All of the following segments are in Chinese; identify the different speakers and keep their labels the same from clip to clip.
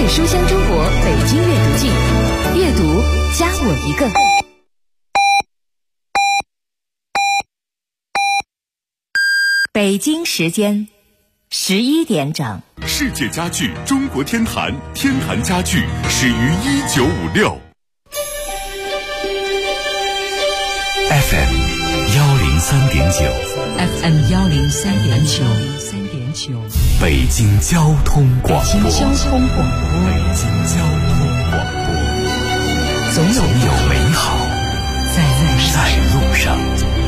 Speaker 1: 书香中国北京阅读季，阅读加我一个。北京时间11点整。
Speaker 2: 世界家具中国天坛，天坛家具始于1956。
Speaker 3: FM 103.9
Speaker 1: FM 103.9，
Speaker 3: 北京交通广播。
Speaker 1: 北京交通广播，总有美好在路上。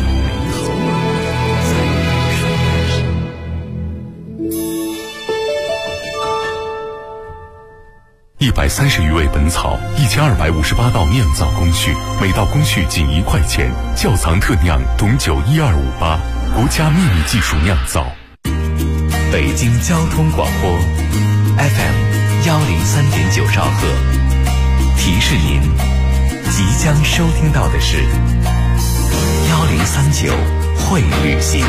Speaker 2: 130余味本草，1258道酿造工序，每道工序仅1块钱。窖藏特酿董酒12588，国家秘密技术酿造。
Speaker 3: 北京交通广播 FM 103.9兆赫，提示您即将收听到的是1039会旅行。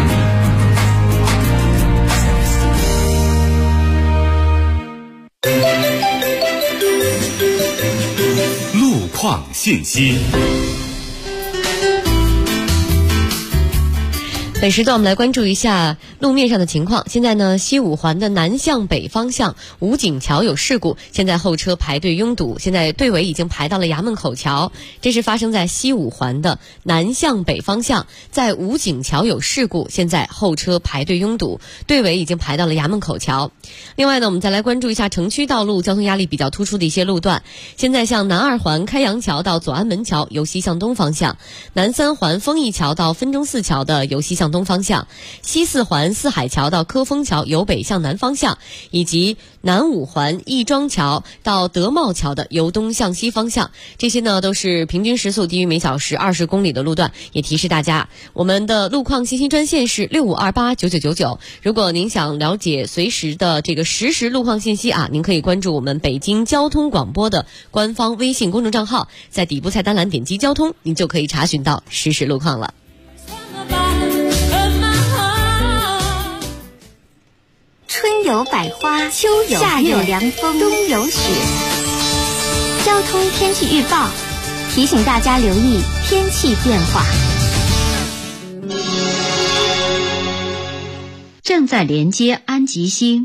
Speaker 2: 路况信息。
Speaker 4: 本时段我们来关注一下路面上的情况。现在呢，西五环的南向北方向武警桥有事故，现在后车排队拥堵，现在队尾已经排到了衙门口桥。这是发生在西五环的南向北方向，在武警桥有事故，现在后车排队拥堵，队尾已经排到了衙门口桥。另外呢，我们再来关注一下城区道路交通压力比较突出的一些路段。现在像南二环开阳桥到左安门桥由西向东方向，南三环丰益桥到分钟寺桥的由西向东方向，西四环四海桥到科丰桥由北向南方向，以及南五环亦庄桥到德茂桥的由东向西方向。这些呢都是平均时速低于每小时20公里的路段。也提示大家，我们的路况信息专线是65289999。如果您想了解随时的这个实时路况信息啊，您可以关注我们北京交通广播的官方微信公众账号，在底部菜单栏点击交通，您就可以查询到实时路况了。
Speaker 5: 春有百花，秋有夏有凉风，冬有雪。交通天气预报提醒大家留意天气变化。
Speaker 6: 正在连接安吉星。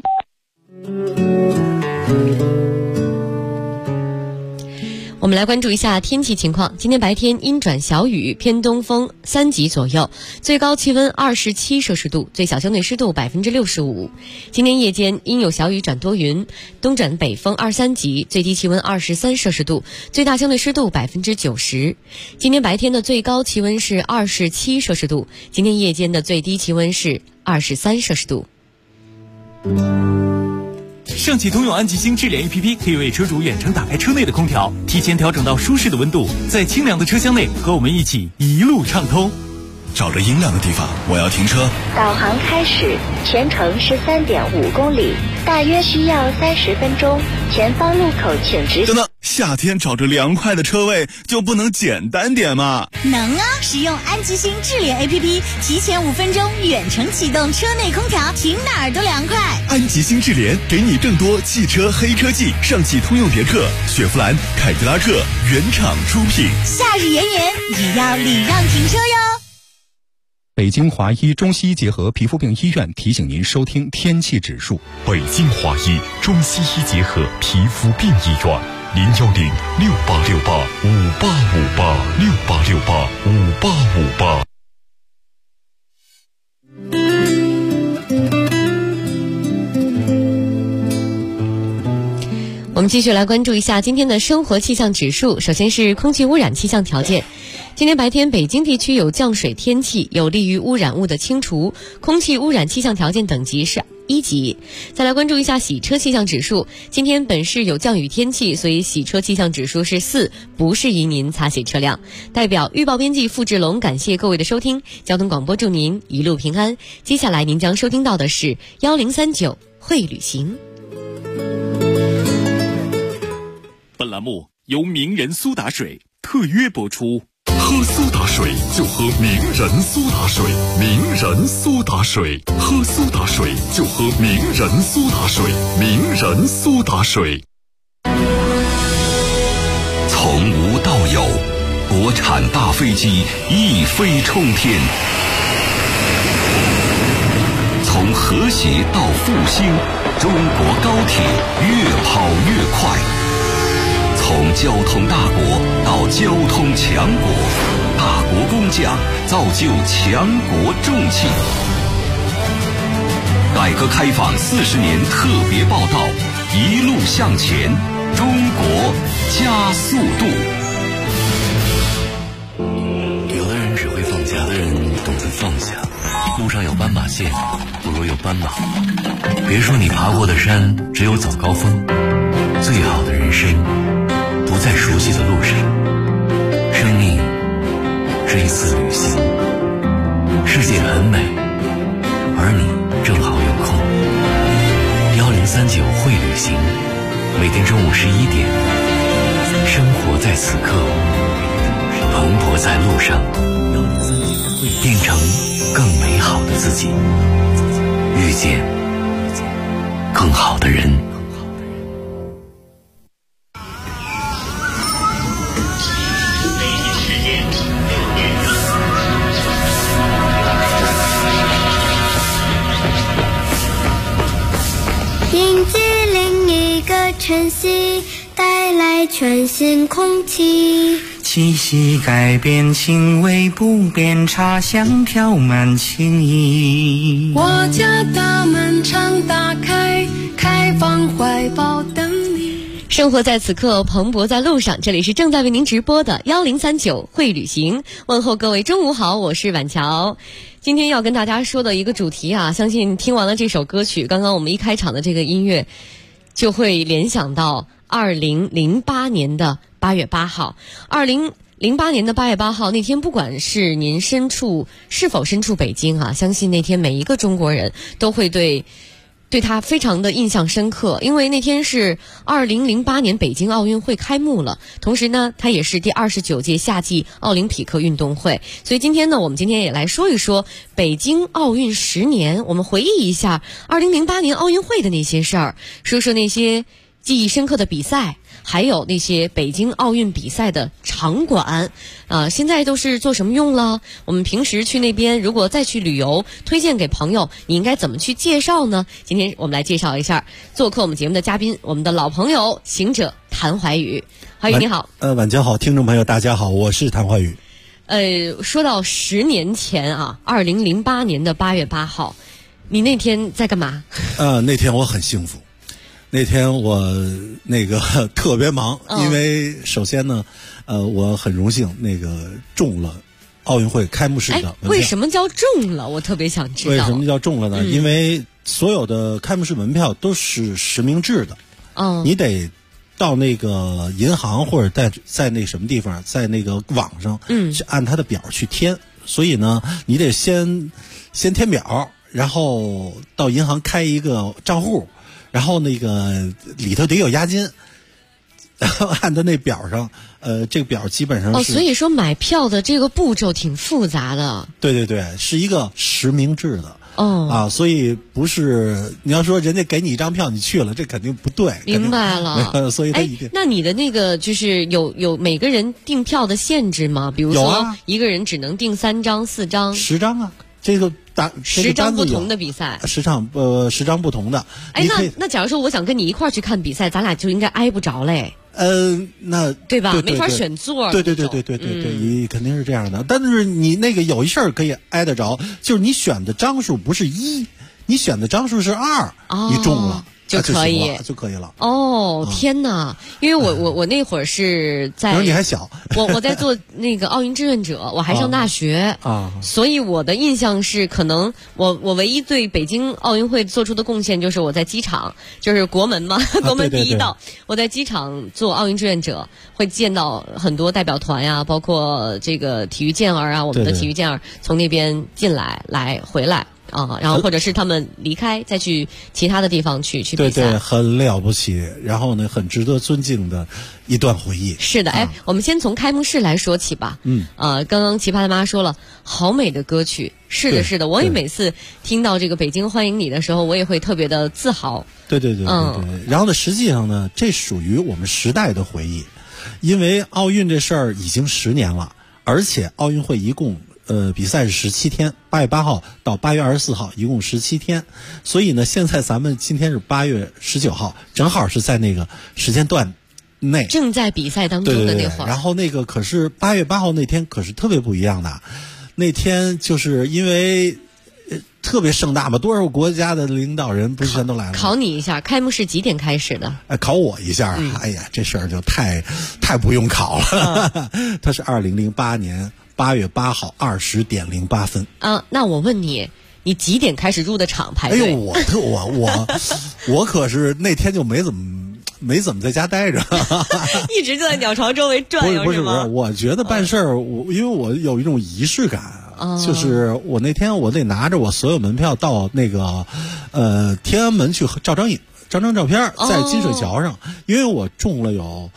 Speaker 4: 我们来关注一下天气情况。今天白天阴转小雨，偏东风3级左右，最高气温27摄氏度，最小相对湿度65%。今天夜间阴有小雨转多云，东转北风2-3级，最低气温23摄氏度，最大相对湿度90%。今天白天的最高气温是27摄氏度，今天夜间的最低气温是23摄氏度。
Speaker 7: 上汽通用安吉星智联 APP 可以为车主远程打开车内的空调，提前调整到舒适的温度，在清凉的车厢内和我们一起一路畅通。
Speaker 8: 找着阴凉的地方，我要停车。
Speaker 9: 导航开始，全程是3.5公里，大约需要30分钟。前方路口请直行。
Speaker 8: 等等，夏天找着凉快的车位就不能简单点吗？
Speaker 10: 能啊！使用安吉星智联 APP， 提前5分钟远程启动车内空调，停哪儿都凉快。
Speaker 8: 安吉星智联给你更多汽车黑科技，上汽通用别克、雪佛兰、凯迪拉克原厂出品。
Speaker 10: 夏日炎炎，也要礼让停车哟。
Speaker 11: 北京华医中西医结合皮肤病医院提醒您收听天气指数。
Speaker 2: 北京华医中西医结合皮肤病医院，0106868585858685858。
Speaker 4: 我们继续来关注一下今天的生活气象指数。首先是空气污染气象条件。今天白天北京地区有降水天气，有利于污染物的清除，空气污染气象条件等级是1级。再来关注一下洗车气象指数。今天本市有降雨天气，所以洗车气象指数是4，不适宜您擦洗车辆。代表预报编辑付志龙感谢各位的收听，交通广播祝您一路平安。接下来您将收听到的是1039会旅行。
Speaker 2: 本栏目由名人苏打水特约播出。喝苏打水就喝名人苏打水，名人苏打水，喝苏打水就喝名人苏打水，名人苏打水。
Speaker 8: 国产大飞机一飞冲天。从和谐到复兴，中国高铁越跑越快。从交通大国到交通强国，大国工匠造就强国重器。改革开放40年特别报道，一路向前，中国加速度。
Speaker 3: 有的人只会放假，有的人懂得放下。路上有斑马线，不如有斑马。别说你爬过的山只有早高峰，最好的人生不在熟悉的路上。生命是一次旅行，世界很美，而你正好有空。1039会旅行，每天中午11点，生活在此刻，蓬勃在路上，变成更美好的自己，遇见更好的人。
Speaker 12: 迎接另一个晨曦，带来全新空气。
Speaker 13: 气息改变，情味不变，茶香飘满情意。
Speaker 12: 我家大门常打开，开放怀抱等你。
Speaker 4: 生活在此刻，蓬勃在路上。这里是正在为您直播的1039会旅行。问候各位中午好，我是婉乔。今天要跟大家说的一个主题啊，相信听完了这首歌曲，刚刚我们一开场的这个音乐，就会联想到2008年的8月8号。2008年的8月8号那天，不管是您是否身处北京啊，相信那天每一个中国人都会对他非常的印象深刻，因为那天是2008年北京奥运会开幕了，同时呢，它也是第29届夏季奥林匹克运动会。所以今天呢，我们今天也来说一说北京奥运10年，我们回忆一下2008年奥运会的那些事儿，说说那些记忆深刻的比赛，还有那些北京奥运比赛的场馆现在都是做什么用了？我们平时去那边如果再去旅游，推荐给朋友，你应该怎么去介绍呢？今天我们来介绍一下做客我们节目的嘉宾，我们的老朋友行者谭怀宇。怀宇你好。
Speaker 14: 晚间好，听众朋友大家好，我是谭怀宇。
Speaker 4: 说到10年前啊，2008年的8月8号，你那天在干嘛？
Speaker 14: 那天我很幸福。那天我特别忙，因为首先呢，我很荣幸中了奥运会开幕式的门票。为
Speaker 4: 什么叫中了？我特别想知道。
Speaker 14: 为什么叫中了呢？因为所有的开幕式门票都是实名制的，你得到那个银行或者在那什么地方，在那个网上，去按他的表去填。所以呢，你得先填表，然后到银行开一个账户。然后里头得有押金，然后按照那表上，这个表基本上是
Speaker 4: 所以说买票的这个步骤挺复杂的。
Speaker 14: 对对对，是一个实名制的。所以不是你要说人家给你一张票你去了，这肯定不对。
Speaker 4: 明白了。
Speaker 14: 所以他一定。
Speaker 4: 那你的那个就是有每个人订票的限制吗？比如说一个人只能订3张、4张、
Speaker 14: 10张啊？这个
Speaker 4: 10张不同的比赛
Speaker 14: ，10张不同的。
Speaker 4: 那假如说我想跟你一块儿去看比赛，咱俩就应该挨不着嘞。
Speaker 14: 那
Speaker 4: 对吧？没法选座。
Speaker 14: 对，你肯定是这样的。但是你有一事儿可以挨得着，就是你选的张数不是1，你选的张数是2，你中了。就可以了。
Speaker 4: 天哪！因为我那会儿是在，
Speaker 14: 你还小，
Speaker 4: 我在做那个奥运志愿者，我还上大学所以我的印象是，可能我唯一对北京奥运会做出的贡献就是我在机场，就是国门嘛，国门第一道，我在机场做奥运志愿者，会见到很多代表团呀，包括这个体育健儿啊，我们的体育健儿从那边进来回来。然后或者是他们离开，再去其他的地方去比赛。
Speaker 14: 对，很了不起，然后呢，很值得尊敬的一段回忆。
Speaker 4: 是的，我们先从开幕式来说起吧。刚刚奇葩的妈说了，好美的歌曲。是的，我也每次听到这个北京欢迎你的时候，我也会特别的自豪。
Speaker 14: 对。然后呢，实际上呢，这属于我们时代的回忆。 因为奥运这事儿已经10年了，而且奥运会一共比赛是17天，8月8号到8月24号，一共17天。所以呢，现在咱们今天是8月19号，正好是在那个时间段内
Speaker 4: 正在比赛当中的那会儿。
Speaker 14: 对，然后那个可是8月8号那天可是特别不一样的，那天就是因为特别盛大嘛，多少国家的领导人不是全都来了？
Speaker 4: 考你一下，开幕式几点开始的？
Speaker 14: 考我一下，哎呀，这事儿就太不用考了。它是2008年8月8号20点08分。
Speaker 4: 那我问你几点开始入的场排队？
Speaker 14: 哎呦，我可是那天就没怎么在家待着，
Speaker 4: 一直就在鸟巢周围转悠。
Speaker 14: 不是，我觉得办事儿，因为我有一种仪式感。就是我那天我得拿着我所有门票到那个天安门去照张照片，在金水桥上，因为我中了有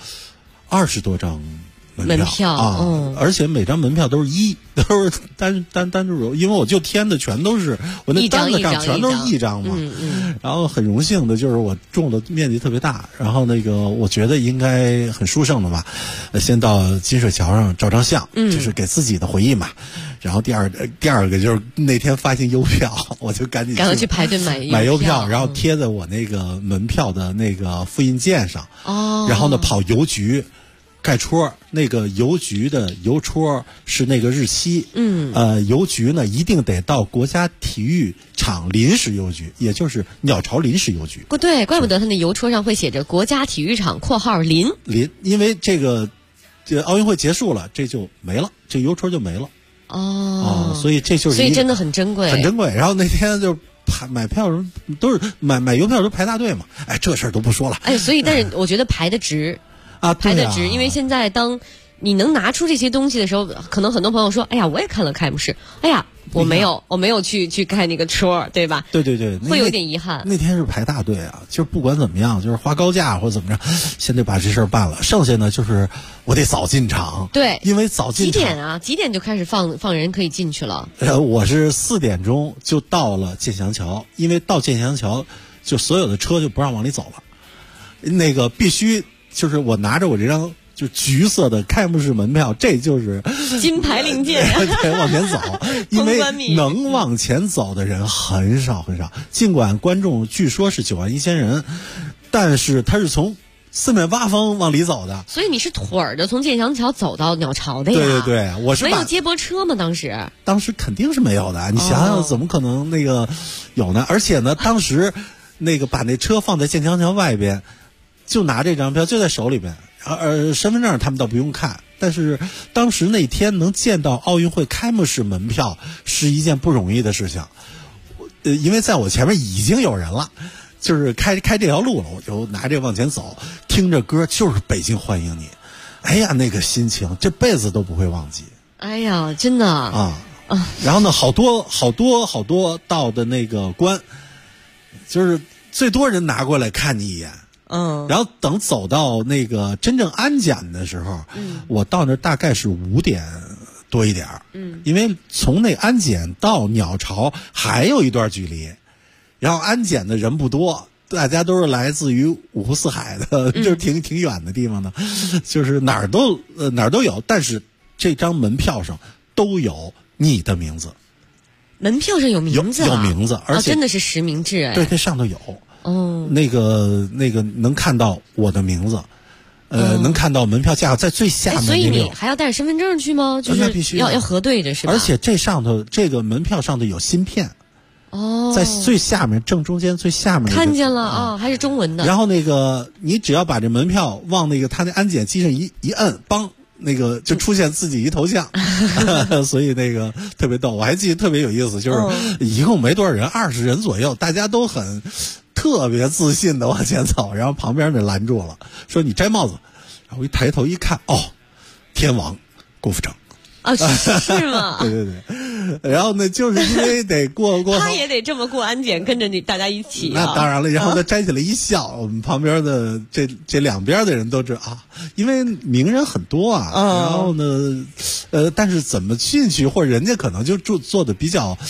Speaker 14: 20多张门票啊，而且每张门票都是单注，因为我就填的全都是我那单子上全都是一张嘛，然后很荣幸的就是我中的面积特别大，然后那个我觉得应该很殊胜的吧，先到金水桥上照张相，就是给自己的回忆嘛。然后第二个就是那天发行邮票，我就赶紧
Speaker 4: 去排队买
Speaker 14: 邮票，然后贴在我那个门票的那个复印件上。然后呢跑邮局盖戳，那个邮局的邮戳是那个日期。邮局呢一定得到国家体育场临时邮局，也就是鸟巢临时邮局。
Speaker 4: 对，怪不得他那邮戳上会写着国家体育场括号临，
Speaker 14: 因为这奥运会结束了，这就没了，这邮戳就没了。所以这就是
Speaker 4: 所以真的很珍贵，
Speaker 14: 很珍贵。然后那天就买票都是买邮票都排大队嘛，这事儿都不说了。
Speaker 4: 所以但是我觉得排的值排的值，因为现在当你能拿出这些东西的时候，可能很多朋友说，哎呀，我也看了开幕式，哎呀，我没有去开那个戳，对吧？
Speaker 14: 对，
Speaker 4: 会有点遗憾。
Speaker 14: 那天是排大队啊，就是不管怎么样，就是花高价或者怎么着，先得把这事儿办了。剩下呢，就是我得早进场。
Speaker 4: 对，
Speaker 14: 因为早进场。
Speaker 4: 几点啊？几点就开始放人可以进去了？
Speaker 14: 我是4点钟就到了建祥桥，因为到建祥桥就所有的车就不让往里走了，那个必须就是我拿着我这张。就橘色的开幕式门票，这就是
Speaker 4: 金牌令箭，
Speaker 14: 对，往前走，因为能往前走的人很少很少。尽管观众据说是91000人，但是他是从四面八方往里走的。
Speaker 4: 所以你是腿儿的从建祥桥走到鸟巢的呀？
Speaker 14: 对，我是
Speaker 4: 没有接驳车吗？当时
Speaker 14: 肯定是没有的。你想想，怎么可能那个有呢？而且呢，当时那个把那车放在建祥桥外边，就拿这张票就在手里边。身份证他们倒不用看，但是当时那天能见到奥运会开幕式门票是一件不容易的事情。因为在我前面已经有人了，就是开这条路了，我就拿这往前走，听着歌，就是北京欢迎你。哎呀，那个心情这辈子都不会忘记。
Speaker 4: 哎呀，真的
Speaker 14: 然后呢，好多到的那个关，就是最多人拿过来看你一眼。然后等走到那个真正安检的时候，我到那大概是5点多一点因为从那安检到鸟巢还有一段距离，然后安检的人不多，大家都是来自于五湖四海的，就是挺远的地方的，就是哪儿都有，但是这张门票上都有你的名字，
Speaker 4: 门票上有名字，
Speaker 14: 有名字，而且
Speaker 4: 真的是实名制哎，
Speaker 14: 对，这上头有。那个能看到我的名字，能看到门票价格在最下面。
Speaker 4: 所以你还要带着身份证去吗？就是
Speaker 14: 必须
Speaker 4: 要核对着是吧？
Speaker 14: 而且这上头这个门票上头有芯片，在最下面正中间最下面
Speaker 4: 看见了还是中文的。
Speaker 14: 然后那个你只要把这门票往那个他那安检机上一摁，梆。那个就出现自己一头像，所以那个特别逗。我还记得特别有意思，就是一共没多少人，20人左右，大家都很特别自信的往前走，然后旁边那拦住了，说你摘帽子。然后一抬头一看，天王郭富城。
Speaker 4: 是吗？
Speaker 14: 对，然后呢，就是因为得过
Speaker 4: 他也得这么过安检，跟着你大家一起。
Speaker 14: 那当然了，然后他摘起来一笑，我们旁边的这两边的人都知道因为名人很多然后呢，但是怎么进去，或者人家可能就坐的比较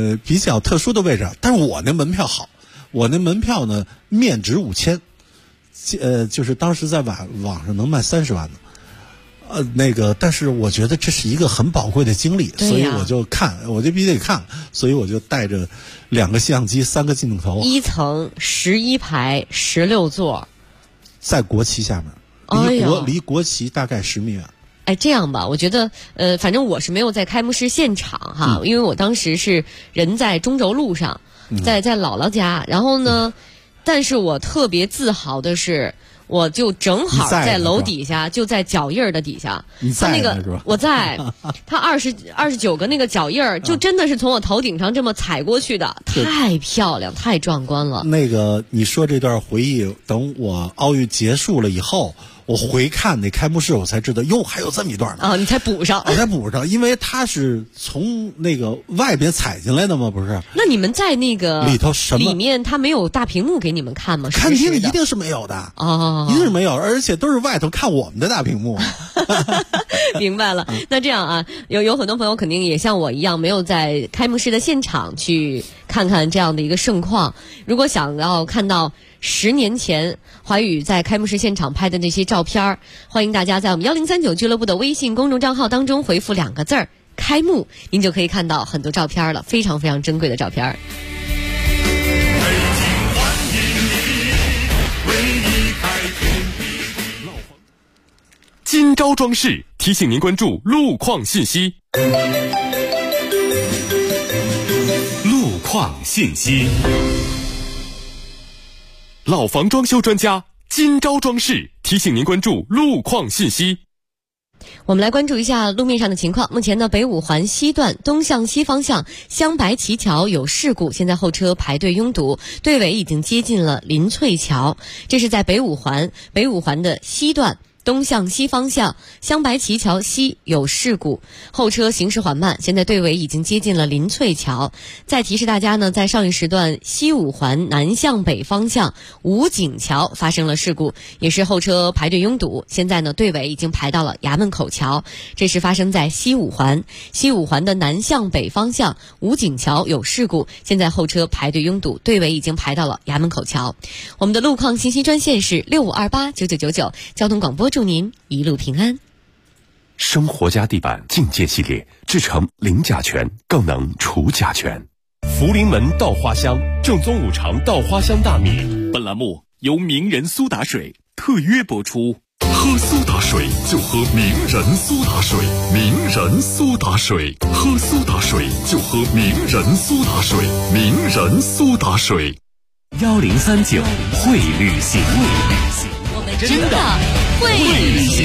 Speaker 14: 特殊的位置，但是我那门票好，我那门票呢面值5000。 就是当时在网上能卖30万的，但是我觉得这是一个很宝贵的经历，所以我就必须得看，所以我就带着2个相机，3个镜头
Speaker 4: ，1层11排16座，
Speaker 14: 在国旗下面，离国旗大概10米远。
Speaker 4: 哎，这样吧，我觉得反正我是没有在开幕式现场哈，因为我当时是人在中轴路上，在姥姥家，然后呢，但是我特别自豪的是，我就正好在楼底下，就在脚印的底下。他那个我在，他29个那个脚印就真的是从我头顶上这么踩过去的，太漂亮，太壮观了。
Speaker 14: 那个你说这段回忆，等我奥运结束了以后，我回看那开幕式，我才知道，哟，还有这么一段呢。
Speaker 4: 啊，你才补上，
Speaker 14: 我才补上，因为他是从那个外边踩进来的嘛，不是？
Speaker 4: 那你们在那个
Speaker 14: 里头什么？
Speaker 4: 里面他没有大屏幕给你们看吗？
Speaker 14: 肯定一定是没有的一定是没有，而且都是外头看我们的大屏幕。
Speaker 4: 明白了。那这样啊，有很多朋友肯定也像我一样，没有在开幕式的现场去看看这样的一个盛况。如果想要看到10年前华语在开幕式现场拍的那些照片，欢迎大家在我们1039俱乐部的微信公众账号当中回复2个字开幕，您就可以看到很多照片了，非常非常珍贵的照片。
Speaker 2: 今朝装饰提醒您关注路况信息。
Speaker 3: 路况信息。
Speaker 2: 老房装修专家今朝装饰提醒您关注路况信息。
Speaker 4: 我们来关注一下路面上的情况。目前呢，北五环西段东向西方向湘白旗桥有事故，现在后车排队拥堵，队尾已经接近了林翠桥。这是在北五环的西段东向西方向湘白旗桥西有事故，后车行驶缓慢，现在队尾已经接近了林翠桥。再提示大家呢，在上一时段西五环南向北方向武警桥发生了事故，也是后车排队拥堵，现在呢队尾已经排到了衙门口桥。这是发生在西五环的南向北方向武警桥有事故，现在后车排队拥堵，队尾已经排到了衙门口桥。我们的路况信息专线是65289999，交通广播祝您一路平安。
Speaker 2: 生活家地板境界系列制成零甲醛，更能除甲醛。
Speaker 15: 福临门稻花香，正宗五常稻花香大米。本栏目由名人苏打水特约播出。
Speaker 2: 喝苏打水就喝名人苏打水，名人苏打水，喝苏打水就喝名人苏打水，名人苏打水。
Speaker 3: 1039会旅行，
Speaker 10: 我们真的会旅行。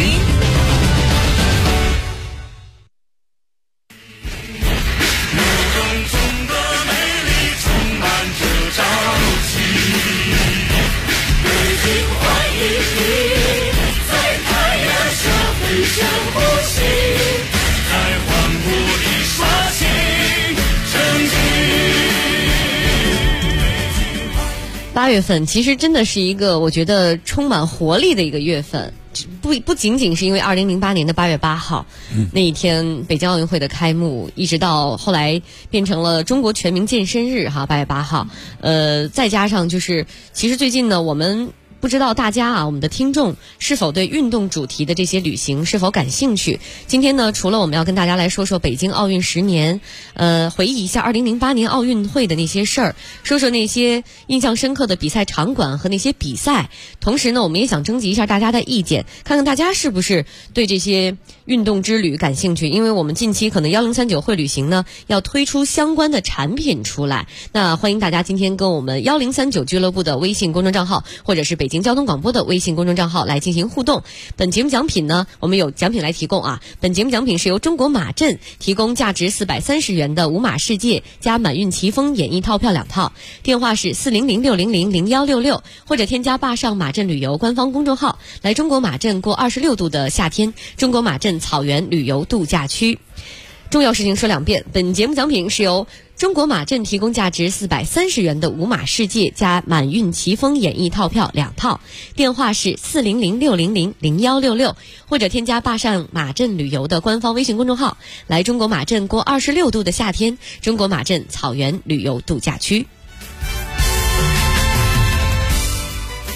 Speaker 4: 8月份其实真的是一个我觉得充满活力的一个月份，不仅仅是因为2008年的8月8号那一天北京奥运会的开幕，一直到后来变成了中国全民健身日8月8号，再加上就是其实最近呢，我们不知道大家我们的听众是否对运动主题的这些旅行是否感兴趣。今天呢，除了我们要跟大家来说说北京奥运10年，回忆一下2008年奥运会的那些事儿，说说那些印象深刻的比赛场馆和那些比赛。同时呢，我们也想征集一下大家的意见，看看大家是不是对这些运动之旅感兴趣。因为我们近期可能1039会旅行呢要推出相关的产品出来，那欢迎大家今天跟我们1039俱乐部的微信公众账号或者是北京交通广播的微信公众账号来进行互动。本节目奖品呢，我们有奖品来提供本节目奖品是由中国马镇提供价值430元的五马世界加满运奇峰演艺套票2套，电话是40060000166，或者添加坝上马镇旅游官方公众号，来中国马镇过26度的夏天，中国马镇草原旅游度假区。重要事情说2遍，本节目奖品是由中国马镇提供价值430元的五马世界加满运奇峰演艺套票2套，电话是40060000166，或者添加坝上马镇旅游的官方微信公众号，来中国马镇过26度的夏天，中国马镇草原旅游度假区。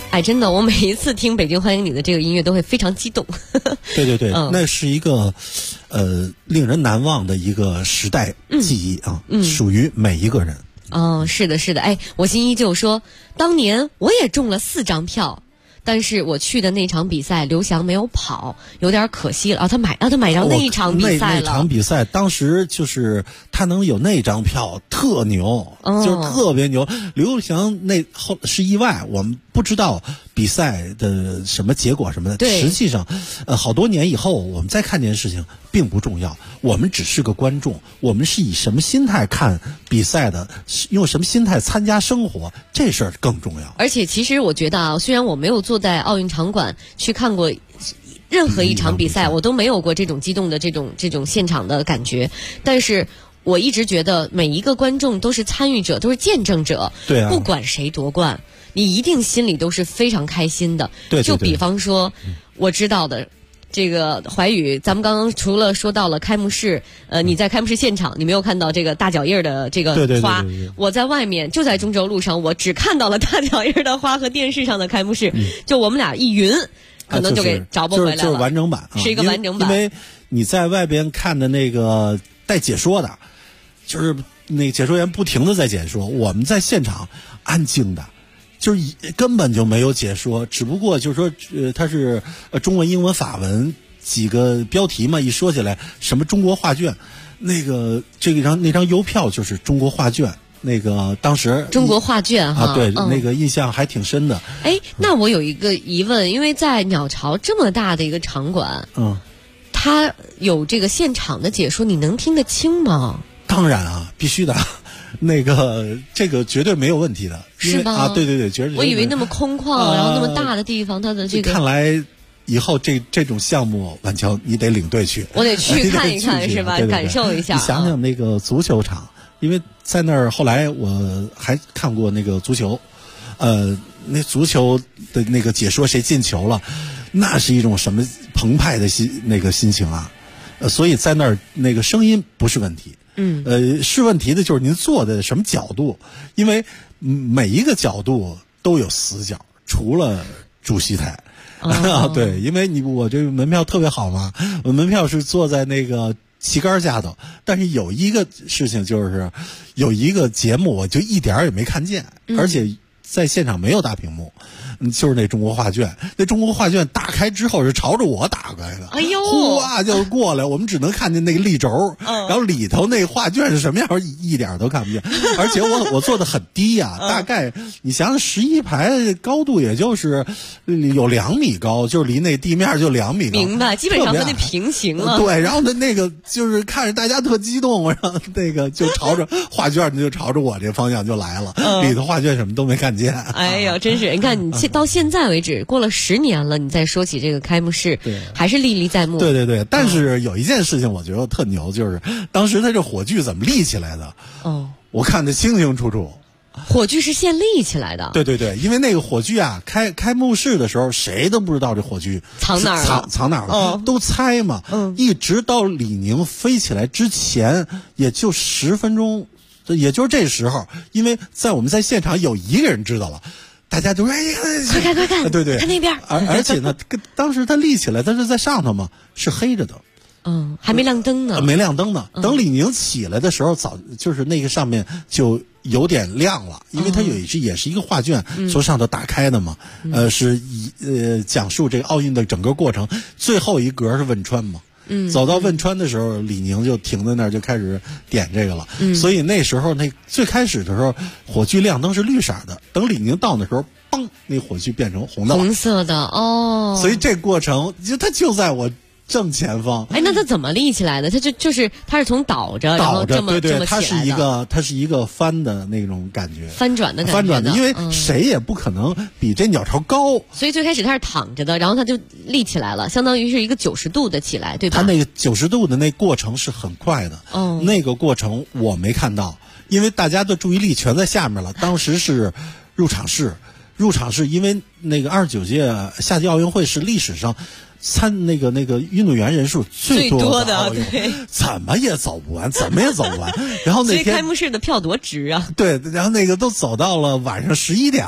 Speaker 4: 哎，真的，我每一次听《北京欢迎你》的这个音乐都会非常激动。
Speaker 14: 对对对，那是一个令人难忘的一个时代记忆啊，属于每一个人。
Speaker 4: 哦，是的，是的。哎，我心依旧说，当年我也中了4张票。但是我去的那场比赛，刘翔没有跑，有点可惜了。他买着那一场比赛了。
Speaker 14: 那场比赛当时就是他能有那张票，特牛，就是特别牛。刘翔是意外，我们不知道比赛的什么结果什么的。
Speaker 4: 对，
Speaker 14: 实际上，好多年以后我们再看这件事情并不重要，我们只是个观众，我们是以什么心态看比赛的，用什么心态参加生活，这事儿更重要。
Speaker 4: 而且其实我觉得啊，虽然我没有坐在奥运场馆去看过任何一场比赛，我都没有过这种激动的这种现场的感觉，但是我一直觉得每一个观众都是参与者，都是见证者。
Speaker 14: 对啊，
Speaker 4: 不管谁夺冠，你一定心里都是非常开心的。
Speaker 14: 对，
Speaker 4: 就比方说，我知道的。这个怀宇，咱们刚刚除了说到了开幕式，你在开幕式现场，你没有看到这个大脚印的这个花。
Speaker 14: 对，
Speaker 4: 我在外面就在中轴路上，我只看到了大脚印的花和电视上的开幕式，就我们俩一匀，可能就给找不回来了。
Speaker 14: 就是完整版，
Speaker 4: 是一个完整版。
Speaker 14: 因为你在外边看的那个带解说的，就是那个解说员不停的在解说，我们在现场安静的。就是根本就没有解说，只不过就是说，它是中文、英文、法文几个标题嘛，一说起来什么中国画卷，那张邮票就是中国画卷，那个当时
Speaker 4: 中国画卷哈，
Speaker 14: 对，那个印象还挺深的。
Speaker 4: 哎，那我有一个疑问，因为在鸟巢这么大的一个场馆，它有这个现场的解说，你能听得清吗？
Speaker 14: 当然啊，必须的。这个绝对没有问题的，
Speaker 4: 是吧？
Speaker 14: 啊，对对对，绝对。
Speaker 4: 我以为那么空旷，然后那么大的地方，它的这个。
Speaker 14: 看来以后这种项目，婉乔你得领队去。
Speaker 4: 我得去看一看，是吧？
Speaker 14: 对对对，
Speaker 4: 感受一下。
Speaker 14: 你想想那个足球场，因为在那儿后来我还看过那个足球，那足球的那个解说谁进球了，那是一种什么澎湃的心情啊！所以在那儿那个声音不是问题。是问题的就是您坐的什么角度，因为每一个角度都有死角，除了主席台。对，因为我这个门票特别好嘛，我门票是坐在那个旗杆下头，但是有一个事情就是有一个节目我就一点也没看见，而且在现场没有大屏幕。就是那中国画卷，那中国画卷打开之后是朝着我打过来的，
Speaker 4: 哎呦，
Speaker 14: 哗就过来，我们只能看见那个立轴，然后里头那画卷是什么样一点都看不见，而且我坐的很低呀，大概你想想11排高度也就是有2米高，就是离那地面就2米高，
Speaker 4: 明白，基本上和那平行了。
Speaker 14: 对，然后那个就是看着大家特激动，然后那个就朝着画卷就朝着我这方向就来了，里头画卷什么都没看见。
Speaker 4: 哎呀，真是，你看你到现在为止过了10年了，你再说起这个开幕式，还是历历在目。
Speaker 14: 对对对，但是有一件事情我觉得特牛，就是当时他这火炬怎么立起来的？我看得清清楚楚。
Speaker 4: 火炬是现立起来的。
Speaker 14: 对对对，因为那个火炬啊，开幕式的时候谁都不知道这火炬
Speaker 4: 藏哪儿了，
Speaker 14: 藏哪儿了，都猜嘛。一直到李宁飞起来之前，也就10分钟，也就是这时候，因为我们在现场有一个人知道了。大家就说：“哎，
Speaker 4: 快看！
Speaker 14: 对对，
Speaker 4: 看那边。”
Speaker 14: 而且呢，当时他立起来，他是在上头嘛，是黑着的，
Speaker 4: 还没亮灯呢。
Speaker 14: 没亮灯呢。等李宁起来的时候，早就是那个上面就有点亮了，因为它也是一个画卷从上头打开的嘛。是讲述这个奥运的整个过程，最后一格是汶川嘛。走到汶川的时候，李宁就停在那儿，就开始点这个了。所以那时候最开始的时候，火炬亮灯是绿色的，等李宁到的时候，嘣，那火炬变成红
Speaker 4: 色的哦。
Speaker 14: 所以这过程它就在我正前方。
Speaker 4: 哎，那它怎么立起来的？它就是它是从倒着，然后这么
Speaker 14: 对，它
Speaker 4: 起来
Speaker 14: 的。它是一个翻的那种感觉，
Speaker 4: 翻转的感觉。
Speaker 14: 因为谁也不可能比这鸟巢高。
Speaker 4: 所以最开始它是躺着的，然后它就立起来了，相当于是一个90度的起来，对吧？
Speaker 14: 它那个90度的那过程是很快的。那个过程我没看到，因为大家的注意力全在下面了。当时是入场式，因为那个29届夏季奥运会是历史上那个运动员人数最多的奥运会，怎么也走不完。然后那天
Speaker 4: 所以开幕式的票多值啊！
Speaker 14: 对，然后那个都走到了晚上11点了，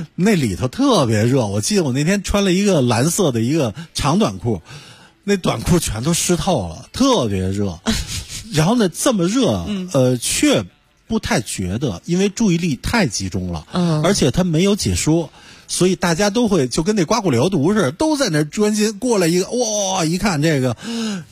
Speaker 14: 那里头特别热。我记得我那天穿了一个蓝色的一个长短裤，那短裤全都湿透了，特别热。然后呢，这么热，却不太觉得，因为注意力太集中了，而且它没有解说。所以大家都会就跟那刮骨疗毒似的，都在那专心。过来一个，哇，一看这个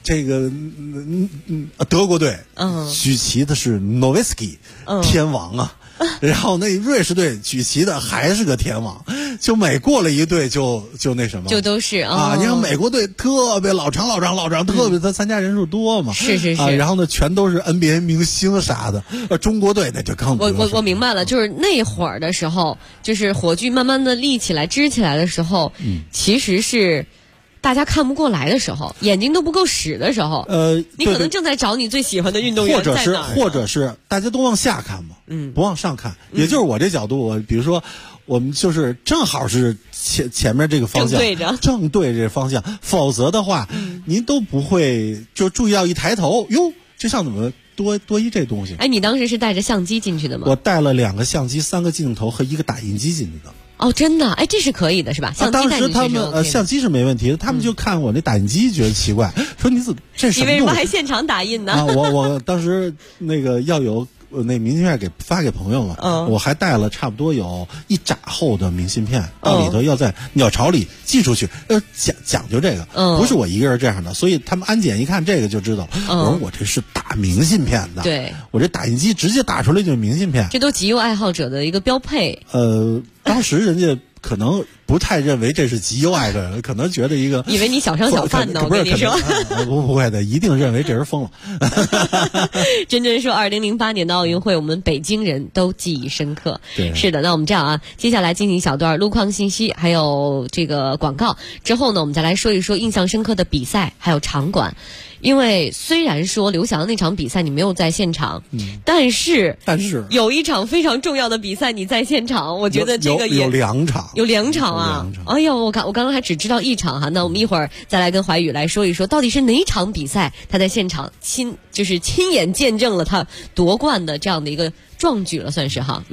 Speaker 14: 德国队，举旗的是 Nowitzki 天王啊。然后那瑞士队举旗的还是个天王，就每过了一队就那什么，
Speaker 4: 就都是
Speaker 14: 啊。你看美国队特别老长，特别他参加人数多嘛，
Speaker 4: 是
Speaker 14: 然后呢，全都是 NBA 明星啥的。中国队那就更
Speaker 4: 我明白了，就是那会儿的时候，就是火炬慢慢的立起来、支起来的时候，其实是大家看不过来的时候，眼睛都不够使的时候，你可能正在找你最喜欢的运动员在哪儿，
Speaker 14: 或者是大家都往下看嘛，不往上看。也就是我这角度，我比如说我们就是正好是前面这个方向正对这方向，否则的话，您都不会就注意到一抬头，哟，这上怎么多一这东西？
Speaker 4: 哎，你当时是带着相机进去的吗？
Speaker 14: 我带了2个相机、3个镜头和1个打印机进去的。
Speaker 4: 哦，真的？哎，这是可以的，是吧？相机
Speaker 14: 当时他们相机是没问题的，他们就看我那打印机觉得奇怪，说你怎么这什么？
Speaker 4: 你为什么还现场打印呢？
Speaker 14: 我当时那个要有那明信片发给朋友嘛，我还带了差不多有1拃厚的明信片，到里头要在鸟巢里寄出去，讲究这个，不是我一个人这样的，所以他们安检一看这个就知道，我说我这是打明信片的，
Speaker 4: 对，
Speaker 14: 我这打印机直接打出来就是明信片，
Speaker 4: 这都集邮爱好者的一个标配。
Speaker 14: 当时人家可能不太认为这是集邮爱的人，可能觉得一个
Speaker 4: 以为你小商小贩呢，我跟你说，
Speaker 14: 不会的，一定认为这人疯了。
Speaker 4: 真真说，2008年的奥运会，我们北京人都记忆深刻。
Speaker 14: 对，
Speaker 4: 是的。那我们这样啊，接下来进行一小段路况信息，还有这个广告之后呢，我们再来说一说印象深刻的比赛，还有场馆。因为虽然说刘翔那场比赛你没有在现场，但是有一场非常重要的比赛你在现场，我觉得这个
Speaker 14: 有2场，
Speaker 4: 有2场啊！哎呀，我刚刚还只知道1场哈。那我们一会儿再来跟怀宇来说一说，到底是哪场比赛他在现场亲眼见证了他夺冠的这样的一个壮举了，算是哈，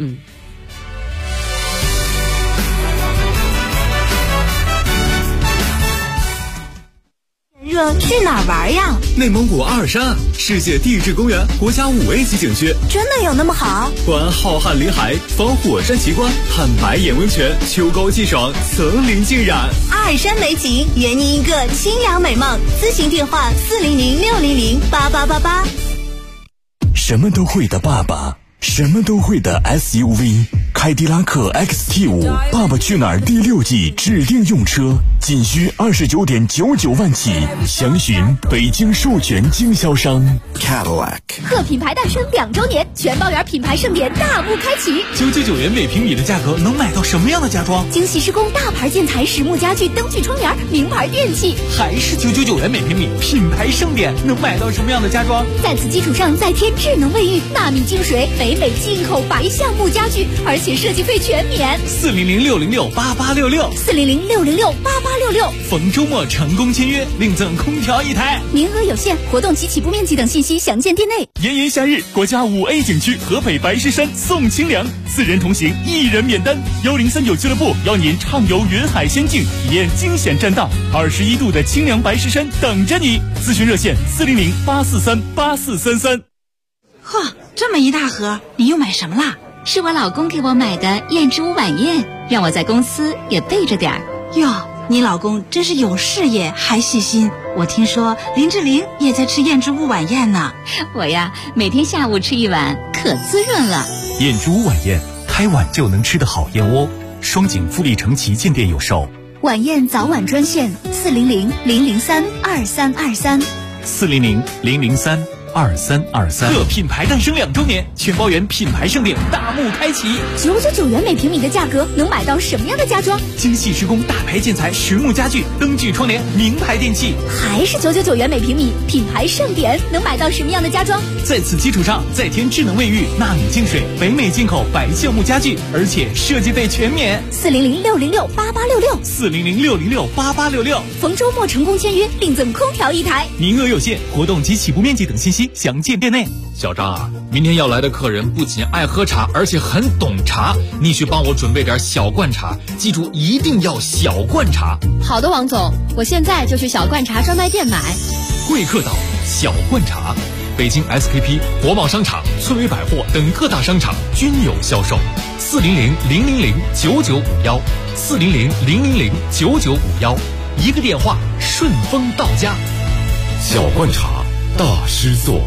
Speaker 10: 热去哪儿玩呀？
Speaker 15: 内蒙古阿尔山世界地质公园国家5A 级景区，
Speaker 10: 真的有那么好？
Speaker 15: 观浩瀚林海，访火山奇观，探白眼温泉，秋高气爽，层林尽染。
Speaker 10: 阿尔山美景，圆您一个清凉美梦。咨询电话400-600-8888。
Speaker 1: 什么都会的爸爸，什么都会的 SUV， 凯迪拉克 XT5， 爸爸去哪儿第6季指定用车，仅需29.99万起，详询北京授权经销商 Cadillac。
Speaker 16: 贺品牌诞生2周年，全包圆品牌盛典大幕开启。
Speaker 7: 999元每平米的价格能买到什么样的家装？
Speaker 16: 精细施工大牌建材、实木家具、灯具窗帘、名牌电器，
Speaker 7: 还是999元每平米，品牌盛典能买到什么样的家装？
Speaker 16: 在此基础上再添智能卫浴、纳米净水、北美进口白橡木家具，而且设计费全免。
Speaker 7: 400-606-8866
Speaker 16: 400-606-8866，
Speaker 7: 逢周末成功签约，另赠空调1台，
Speaker 16: 名额有限，活动及起步面积等信息详见店内。
Speaker 15: 炎炎夏日，国家5A 景区河北白石山送清凉，4人同行，1人免单。1039俱乐部邀您畅游云海仙境，体验惊险栈道，21度的清凉白石山等着你。咨询热线400-843-8433。
Speaker 10: 嚯，这么一大盒，你又买什么啦？
Speaker 6: 是我老公给我买的燕之屋晚宴，让我在公司也备着点儿。
Speaker 10: 哟，你老公真是有事业还细心。我听说林志玲也在吃燕之屋晚宴呢。
Speaker 6: 我呀，每天下午吃1碗，可滋润了。
Speaker 15: 燕之屋晚宴，开碗就能吃的好燕窝。双井富力城旗舰店有售。
Speaker 16: 晚宴早晚专线400-003-2323
Speaker 15: 400-003-2323。
Speaker 7: 贺品牌诞生2周年，全包圆品牌盛典大幕开启。
Speaker 16: 999元每平米的价格能买到什么样的家装？
Speaker 7: 精细施工大牌建材、实木家具、灯具窗帘、名牌电器，
Speaker 16: 还是999元每平米，品牌盛典能买到什么样的家装？
Speaker 7: 在此基础上再添智能卫浴、纳米净水、北美进口白橡木家具，而且设计费全免。
Speaker 16: 400-606-8866
Speaker 7: 400-606-8866，
Speaker 16: 逢周末成功签约，另赠空调1台，
Speaker 7: 名额有限，活动及起步面积等信息息，详见店内。
Speaker 17: 小张啊，明天要来的客人不仅爱喝茶，而且很懂茶，你去帮我准备点小罐茶，记住一定要小罐茶。
Speaker 18: 好的，王总，我现在就去小罐茶专卖店买。
Speaker 17: 贵客岛小罐茶，北京 SKP、国贸商场、村委百货等各大商场均有销售。400-000-9951，400-000-9951，一个电话顺丰到家。
Speaker 2: 小罐茶，大师做。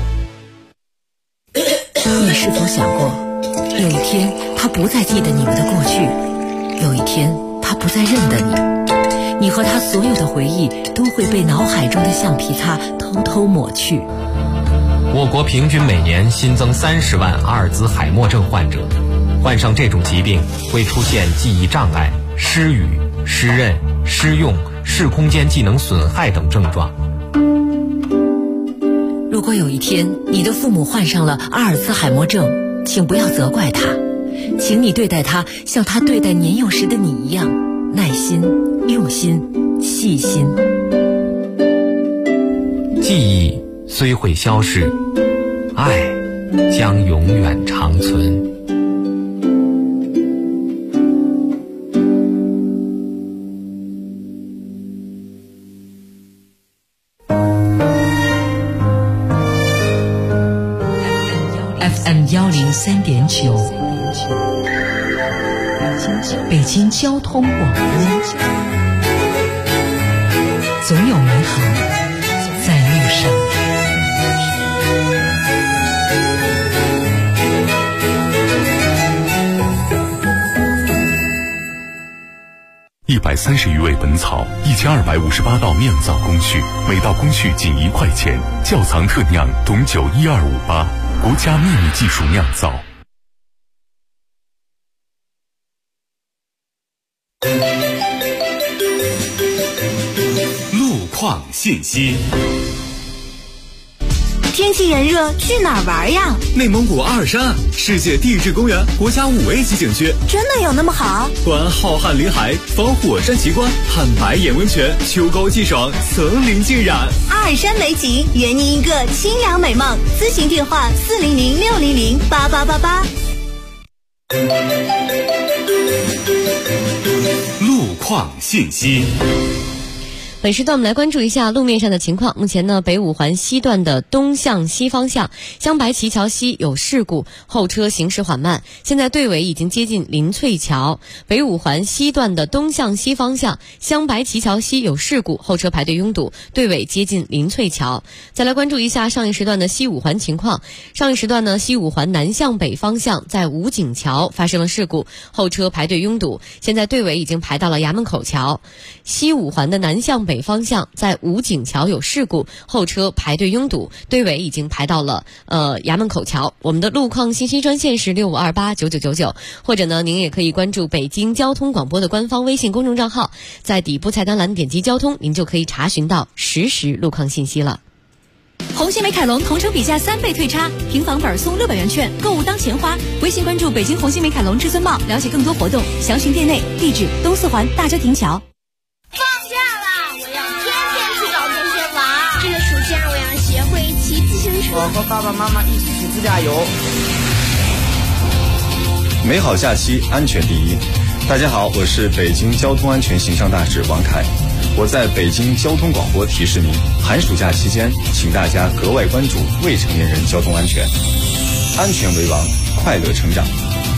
Speaker 19: 你是否想过，有一天他不再记得你们的过去，有一天他不再认得你，你和他所有的回忆都会被脑海中的橡皮擦偷偷抹去。
Speaker 20: 我国平均每年新增30万阿尔兹海默症患者，患上这种疾病会出现记忆障碍、失语、失认、失用、视空间技能损害等症状。
Speaker 19: 如果有一天你的父母患上了阿尔兹海默症，请不要责怪他，请你对待他像他对待年幼时的你一样，耐心、用心、细心。
Speaker 20: 记忆虽会消逝，爱将永远长存。
Speaker 19: FM103.9，北京交通广播，总有美好在路上。
Speaker 2: 130余味本草，1258道酿造工序，每道工序仅1块钱。窖藏特酿董酒12588，国家秘密技术酿造。
Speaker 8: 路况信息。
Speaker 10: 天气炎热，去哪儿玩呀？
Speaker 7: 内蒙古阿尔山，世界地质公园国家5A 级景区，
Speaker 10: 真的有那么好？
Speaker 7: 观浩瀚林海，访火山奇观，探白眼温泉，秋高气爽，层林尽染。
Speaker 10: 阿尔山美景，圆你一个清凉美梦。咨询电话400-600-8888。
Speaker 8: 路况信息。
Speaker 4: 本时段我们来关注一下路面上的情况。目前呢，北五环西段的东向西方向香白旗桥西有事故，后车行驶缓慢，现在队尾已经接近林翠桥。北五环西段的东向西方向香白旗桥西有事故，后车排队拥堵，队尾接近林翠桥。再来关注一下上一时段的西五环情况。上一时段呢，西五环南向北方向在武警桥发生了事故，后车排队拥堵，现在队尾已经排到了衙门口桥。西五环的南向北方向在武警桥有事故，后车排队拥堵，队尾已经排到了衙门口桥。我们的路况信息专线是65289999，或者呢您也可以关注北京交通广播的官方微信公众账号，在底部菜单栏点击交通，您就可以查询到实时路况信息了。
Speaker 18: 红星美凯龙同城比价3倍退差，平房本送600元券，购物当钱花。微信关注北京红星美凯龙至尊茂，了解更多活动，详询店内。地址东四环大郊亭桥。
Speaker 12: 放假啦，我要天天去找同学玩。这个暑假我要学会骑自行车。
Speaker 21: 我和爸爸妈妈一起去自驾游。
Speaker 22: 美好假期，安全第一。大家好，我是北京交通安全形象大使王凯。我在北京交通广播提示您，寒暑假期间，请大家格外关注未成年人交通安全，安全为王，快乐成长。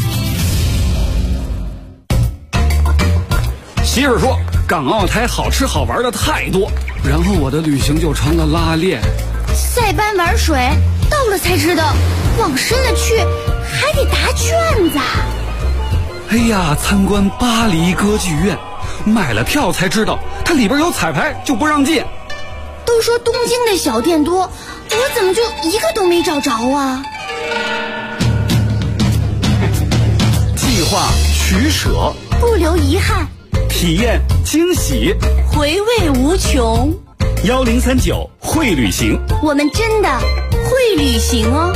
Speaker 23: 媳妇说，港澳台好吃好玩的太多，然后我的旅行就成了拉练。
Speaker 12: 塞班玩水，到了才知道，往深了去还得答卷子。
Speaker 23: 哎呀，参观巴黎歌剧院，买了票才知道它里边有彩排，就不让进。
Speaker 12: 都说东京的小店多，我怎么就一个都没找着啊？
Speaker 23: 计划取舍，
Speaker 12: 不留遗憾，
Speaker 23: 体验惊喜，
Speaker 12: 回味无穷。
Speaker 23: 1039会旅行，
Speaker 12: 我们真的会旅行哦。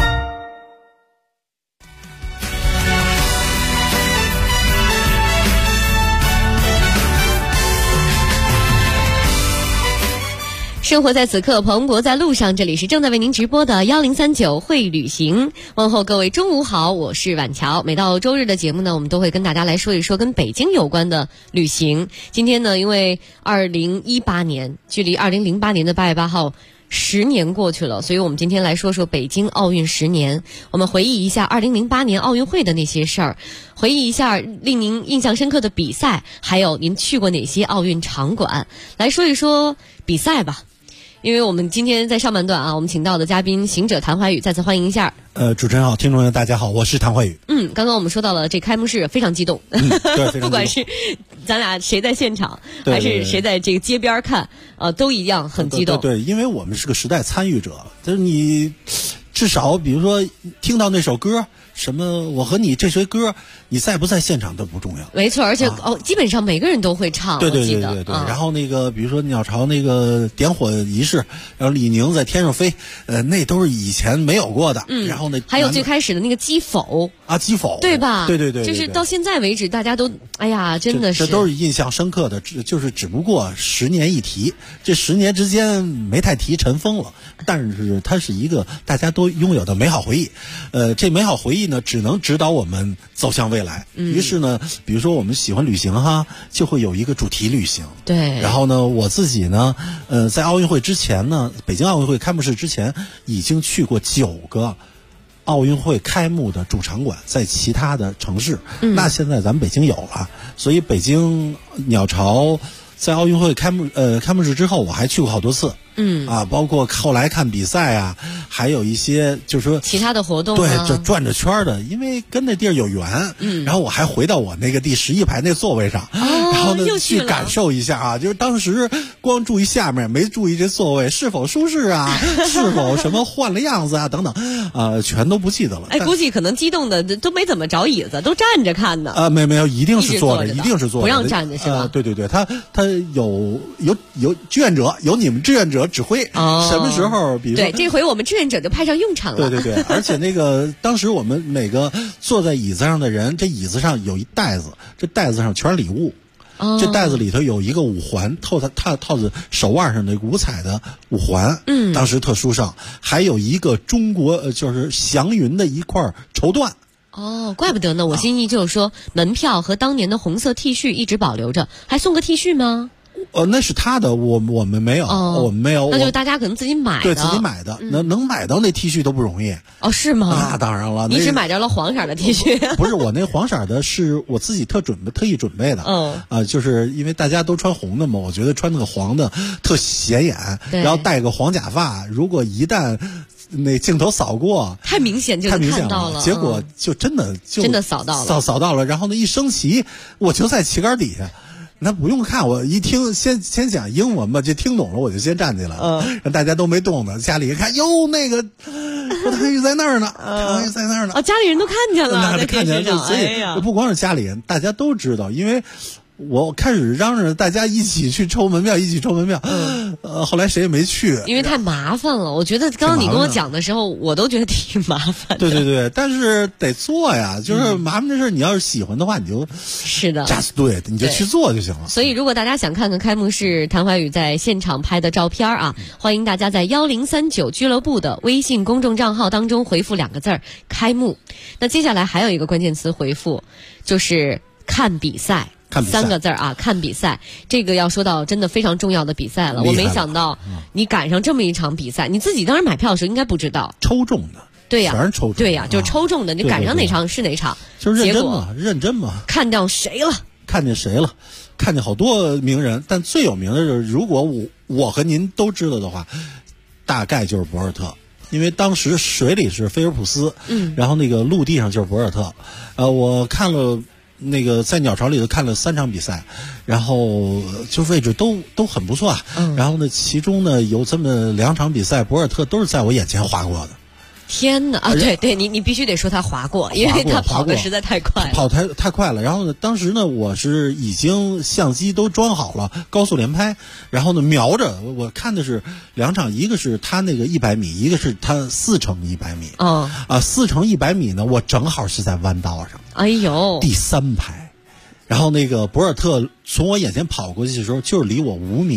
Speaker 4: 生活在此刻，蓬勃在路上。这里是正在为您直播的1039会旅行。问候各位中午好，我是婉乔。每到周日的节目呢，我们都会跟大家来说一说跟北京有关的旅行。今天呢，因为2018年距离2008年的8月8号10年过去了，所以我们今天来说说北京奥运10年。我们回忆一下2008年奥运会的那些事儿，回忆一下令您印象深刻的比赛，还有您去过哪些奥运场馆。来说一说比赛吧。因为我们今天在上半段啊，我们请到的嘉宾行者谭怀宇，再次欢迎一下。
Speaker 14: 主持人好，听众们大家好，我是谭怀宇。
Speaker 4: 刚刚我们说到了这开幕式，非常激动。
Speaker 14: 对，非常激动。
Speaker 4: 不管是咱俩谁在现场，还是谁在这个街边看，都一样很激动。
Speaker 14: 对，因为我们是个时代参与者，就是你至少比如说听到那首歌，什么我和你这首歌，你在不在现场都不重要。
Speaker 4: 没错，而且基本上每个人都会唱。
Speaker 14: 对。然后那个比如说鸟巢那个点火仪式，然后李宁在天上飞，那都是以前没有过的。然后呢，
Speaker 4: 还有最开始的那个击否
Speaker 14: 啊，击否，
Speaker 4: 对吧？
Speaker 14: 对，
Speaker 4: 就是到现在为止，大家都哎呀，真的是
Speaker 14: 这都是印象深刻的，就是只不过10年一提，这10年之间没太提尘封了，但是它是一个大家都拥有的美好回忆。这美好回忆呢，只能指导我们走向未来。于是呢，比如说我们喜欢旅行哈，就会有一个主题旅行。
Speaker 4: 对。
Speaker 14: 然后呢，我自己呢，在奥运会之前呢，北京奥运会开幕式之前，已经去过9个奥运会开幕的主场馆，在其他的城市。那现在咱们北京有了，所以北京鸟巢在奥运会开幕式之后，我还去过好多次。包括后来看比赛啊，还有一些就是说
Speaker 4: 其他的活动。
Speaker 14: 对，就转着圈的，因为跟那地儿有缘。然后我还回到我那个第11排那座位上，然后呢去感受一下啊，就是当时光注意下面，没注意这座位是否舒适啊，是否什么换了样子啊等等，全都不记得了。
Speaker 4: 估计可能激动的都没怎么找椅子，都站着看的。
Speaker 14: 没有，一定是坐着，一定是坐着，
Speaker 4: 不让站着是吧？
Speaker 14: 对，他有志愿者，有你们志愿者指挥。什么时候？比如说，
Speaker 4: 对，这回我们志愿者就派上用场了。
Speaker 14: 对，而且那个当时我们每个坐在椅子上的人，这椅子上有一袋子，这袋子上全是礼物。这袋子里头有一个五环，套在手腕上的5彩的5环。当时特殊上，还有一个中国就是祥云的一块绸缎。
Speaker 4: 怪不得呢！我心意就是说，门票和当年的红色 T 恤一直保留着，还送个 T 恤吗？
Speaker 14: 那是他的，我们没有，我们没有，
Speaker 4: 那就是大家可能自己买的，
Speaker 14: 对，自己买的，能买到那 T 恤都不容易。
Speaker 4: 是吗？
Speaker 14: 那当然了，
Speaker 4: 你只买着了黄色的 T 恤？
Speaker 14: 不是，我那黄色的是我自己特意准备的。就是因为大家都穿红的嘛，我觉得穿那个黄的特显眼，然后戴个黄假发，如果一旦那镜头扫过，
Speaker 4: 太明显就看到了，
Speaker 14: 结果就真的
Speaker 4: 扫到了，
Speaker 14: 扫到了，然后呢一升旗，我就在旗杆底下。那不用看，我一听先讲英文吧，就听懂了，我就先站起来了。让大家都没动呢，家里一看，哟，那个我谭宇在那儿呢，谭宇在那儿呢。
Speaker 4: 家里人都看见了，
Speaker 14: 那看见了，所以不光是家里人，大家都知道，因为我开始嚷着大家一起去抽门票，后来谁也没去，
Speaker 4: 因为太麻烦了。我觉得刚刚你跟我讲的时候，我都觉得挺麻烦的。
Speaker 14: 对，但是得做呀，就是麻烦的事，你要是喜欢的话，你就是
Speaker 4: 的
Speaker 14: ，just do it， 你就去做就行了。
Speaker 4: 所以，如果大家想看看开幕式谭怀宇在现场拍的照片啊，欢迎大家在1039俱乐部的微信公众账号当中回复2个字“开幕”。那接下来还有一个关键词回复，就是看比赛。3个字啊，看比赛，这个要说到真的非常重要的比赛了。我没想到你赶上这么一场比赛，你自己当时买票的时候应该不知道
Speaker 14: 抽中的，
Speaker 4: 对呀，
Speaker 14: 全是抽中的，
Speaker 4: 对呀，就是抽中的，你赶上哪场是哪场，
Speaker 14: 就是认真嘛，
Speaker 4: 看见谁了？
Speaker 14: 看见好多名人，但最有名的就是，如果我和您都知道的话，大概就是博尔特。因为当时水里是菲尔普斯，然后那个陆地上就是博尔特。我看了。那个在鸟巢里头看了3场比赛，然后就位置都很不错啊。然后呢，其中呢有这么2场比赛，博尔特都是在我眼前划过的。
Speaker 4: 天哪！对，你必须得说他划过，因为他跑的实在太快了，
Speaker 14: 跑太快了。然后呢，当时呢我是已经相机都装好了，高速连拍，然后呢瞄着我看的是2场，一个是他那个100米，一个是他4乘100米。4乘100米呢，我正好是在弯道上，
Speaker 4: 哎呦，
Speaker 14: 第3排。然后那个博尔特从我眼前跑过去的时候，就是离我5米远。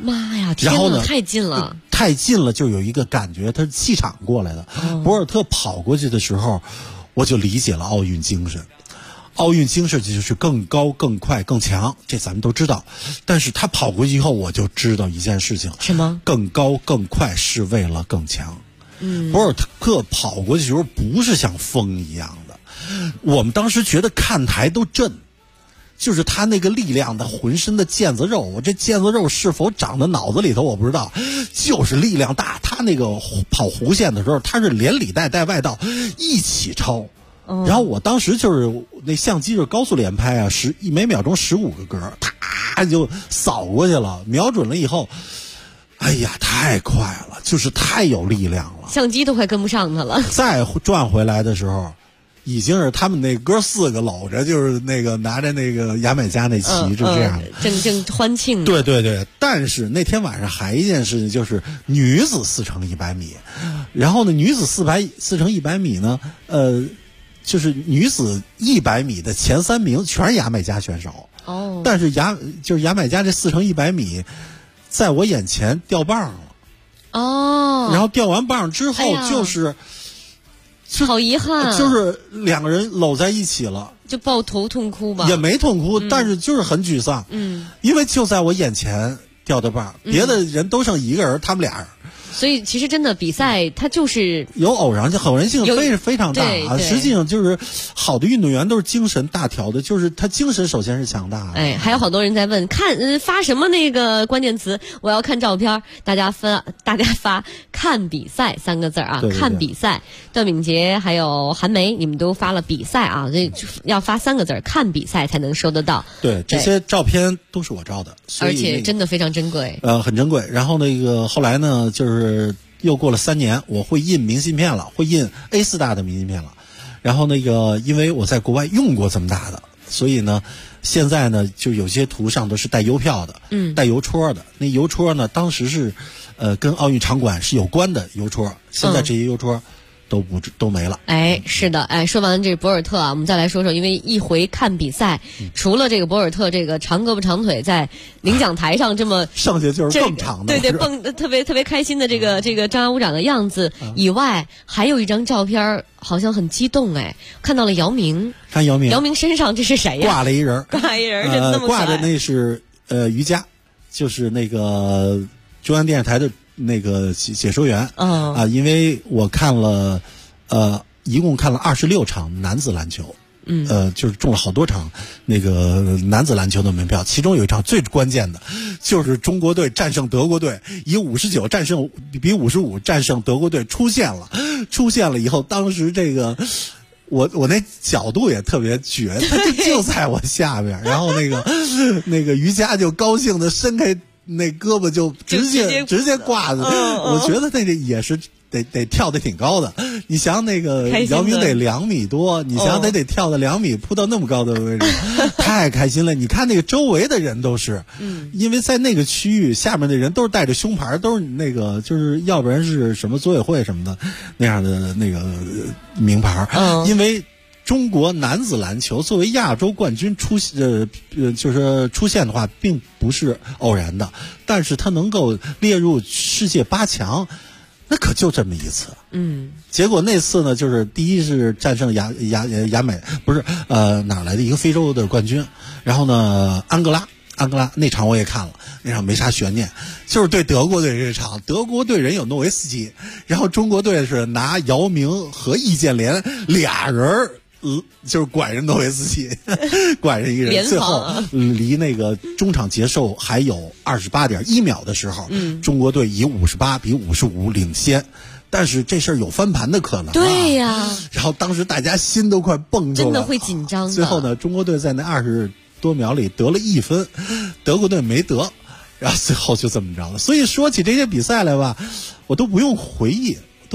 Speaker 4: 妈呀，天哪，太近了，
Speaker 14: 太近了，就有一个感觉，它是气场过来的。博尔特跑过去的时候，我就理解了奥运精神。奥运精神就是更高、更快、更强，这咱们都知道。但是他跑过去以后，我就知道一件事情：
Speaker 4: 什么？
Speaker 14: 更高、更快是为了更强。博尔特跑过去的时候不是像风一样的，我们当时觉得看台都震。就是他那个力量，他浑身的腱子肉，我这腱子肉是否长在脑子里头我不知道，就是力量大。他那个跑弧线的时候，他是连里带带外道一起超。然后我当时就是那相机是高速连拍啊，每秒钟15个格，啪就扫过去了，瞄准了以后，哎呀，太快了，就是太有力量了，
Speaker 4: 相机都快跟不上他了。
Speaker 14: 再转回来的时候。已经是他们那哥4个搂着，就是那个拿着那个牙买加那旗，就这样
Speaker 4: 正欢庆。
Speaker 14: 对对对，但是那天晚上还一件事情，就是女子4乘100米，然后呢，女子4乘100米呢，就是女子100米的前3名全是牙买加选手。
Speaker 4: 哦，
Speaker 14: 但是牙买加这4乘100米，在我眼前掉棒了。
Speaker 4: 哦，
Speaker 14: 然后掉完棒之后就是。
Speaker 4: 好遗憾，
Speaker 14: 就是2个人搂在一起了，
Speaker 4: 就抱头痛哭吧？
Speaker 14: 也没痛哭，但是就是很沮丧。因为就在我眼前掉的棒，别的人都剩1个人，他们俩人。
Speaker 4: 所以其实真的比赛它就是
Speaker 14: 有偶然性非常大啊！实际上就是好的运动员都是精神大条的，就是他精神首先是强大的。
Speaker 4: 哎，还有好多人在问发什么那个关键词，我要看照片，大家发看比赛3个字啊，
Speaker 14: 对对对，
Speaker 4: 看比赛。段敏杰还有韩梅，你们都发了比赛啊，这要发3个字，看比赛才能收得到。
Speaker 14: 对，这些照片都是我照的，
Speaker 4: 而且真的非常珍贵。
Speaker 14: 很珍贵。然后那个后来呢，就是又过了3年，我会印明信片了，会印 A4 大的明信片了。然后那个因为我在国外用过这么大的，所以呢，现在呢就有些图上都是带邮票的，带邮戳的。那邮戳呢，当时是跟奥运场馆是有关的邮戳，现在这些邮戳都没了。
Speaker 4: 哎，是的，哎，说完这博尔特啊，我们再来说说，因为一回看比赛，除了这个博尔特这个长胳膊长腿在领奖台上这么
Speaker 14: 剩下就是更长的，
Speaker 4: 对，蹦特别开心的这个张牙舞爪的样子以外，还有一张照片好像很激动，哎，看到了姚明，
Speaker 14: 看姚明
Speaker 4: 身上这是谁呀？
Speaker 14: 挂了一人，
Speaker 4: 真那么可爱。
Speaker 14: 挂的那是于佳，就是那个中央电视台的那个解说员。因为我看了一共看了26场男子篮球，就是中了好多场那个男子篮球的门票，其中有一场最关键的，就是中国队战胜德国队，以59比55战胜德国队出现了以后，当时这个我那角度也特别绝，他就在我下边，然后那个于佳就高兴的伸开那胳膊就直接挂着，我觉得那也是得跳得挺高的。你想那个姚明得2米多，你想得跳到2米扑到那么高的位置，太开心了。你看那个周围的人都是，因为在那个区域下面的人都是带着胸牌，都是那个就是要不然是什么组委会什么的那样的那个名牌，因为中国男子篮球作为亚洲冠军就是出现的话，并不是偶然的，但是他能够列入世界8强，那可就这么一次。结果那次呢，就是第一是战胜亚美，不是哪来的一个非洲的冠军，然后呢安哥拉那场我也看了，那场没啥悬念，就是对德国队这场，德国队人有诺维斯基，然后中国队是拿姚明和易建联俩人就是管人诺维斯基，管人一个人，最后离那个中场结束还有28.1秒的时候，中国队以58比55领先，但是这事儿有翻盘的可能。
Speaker 4: 对呀，
Speaker 14: 然后当时大家心都快蹦住了，
Speaker 4: 真的会紧张的。
Speaker 14: 最后呢，中国队在那20多秒里得了1分，德国队没得，然后最后就这么着了。所以说起这些比赛来吧，我都不用回忆，都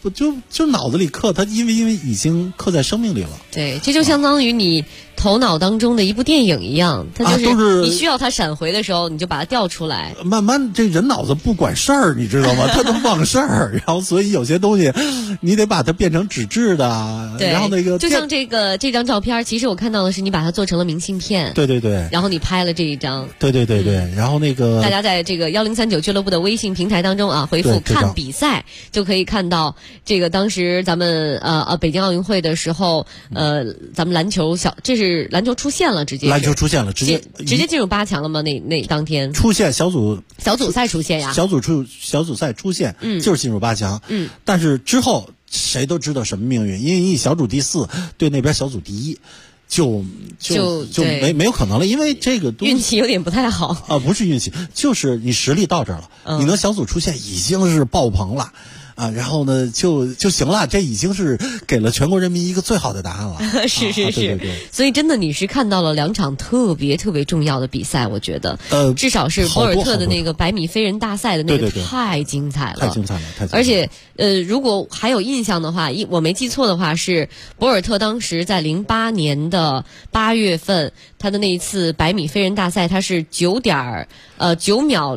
Speaker 14: 不就脑子里刻，它因为已经刻在生命里了。
Speaker 4: 对，这就相当于你头脑当中的一部电影一样，它就是你需要它闪回的时候，你就把它调出来。
Speaker 14: 慢慢这人脑子不管事儿，你知道吗？他都忘事儿，然后所以有些东西你得把它变成纸质的。
Speaker 4: 对，
Speaker 14: 然后那个
Speaker 4: 就像这张照片，其实我看到的是你把它做成了明信片。
Speaker 14: 对对对。
Speaker 4: 然后你拍了这一张。
Speaker 14: 对对对对。然后那个
Speaker 4: 大家在这个1039俱乐部的微信平台当中啊，回复看比赛就可以看到这个当时咱们北京奥运会的时候，咱们篮球这是篮球出现了，直接进入8强了吗？那当天
Speaker 14: 出现小组
Speaker 4: 赛出现呀，
Speaker 14: 小组赛出现，就是进入8强。但是之后谁都知道什么命运，因为你小组第4对那边小组第1。就没有可能了，因为这个
Speaker 4: 运气有点不太好
Speaker 14: 啊，不是运气，就是你实力到这儿了，你能小组出现已经是爆棚了。啊，然后呢，就行了，这已经是给了全国人民一个最好的答案了。
Speaker 4: 是，
Speaker 14: 对，
Speaker 4: 所以真的你是看到了2场特别重要的比赛，我觉得，至少是博尔特的那个100米飞人大赛的那个太精彩了，
Speaker 14: 太精彩了。
Speaker 4: 而且，如果还有印象的话，我没记错的话，是博尔特当时在08年的8月份，他的那一次100米飞人大赛，他是9秒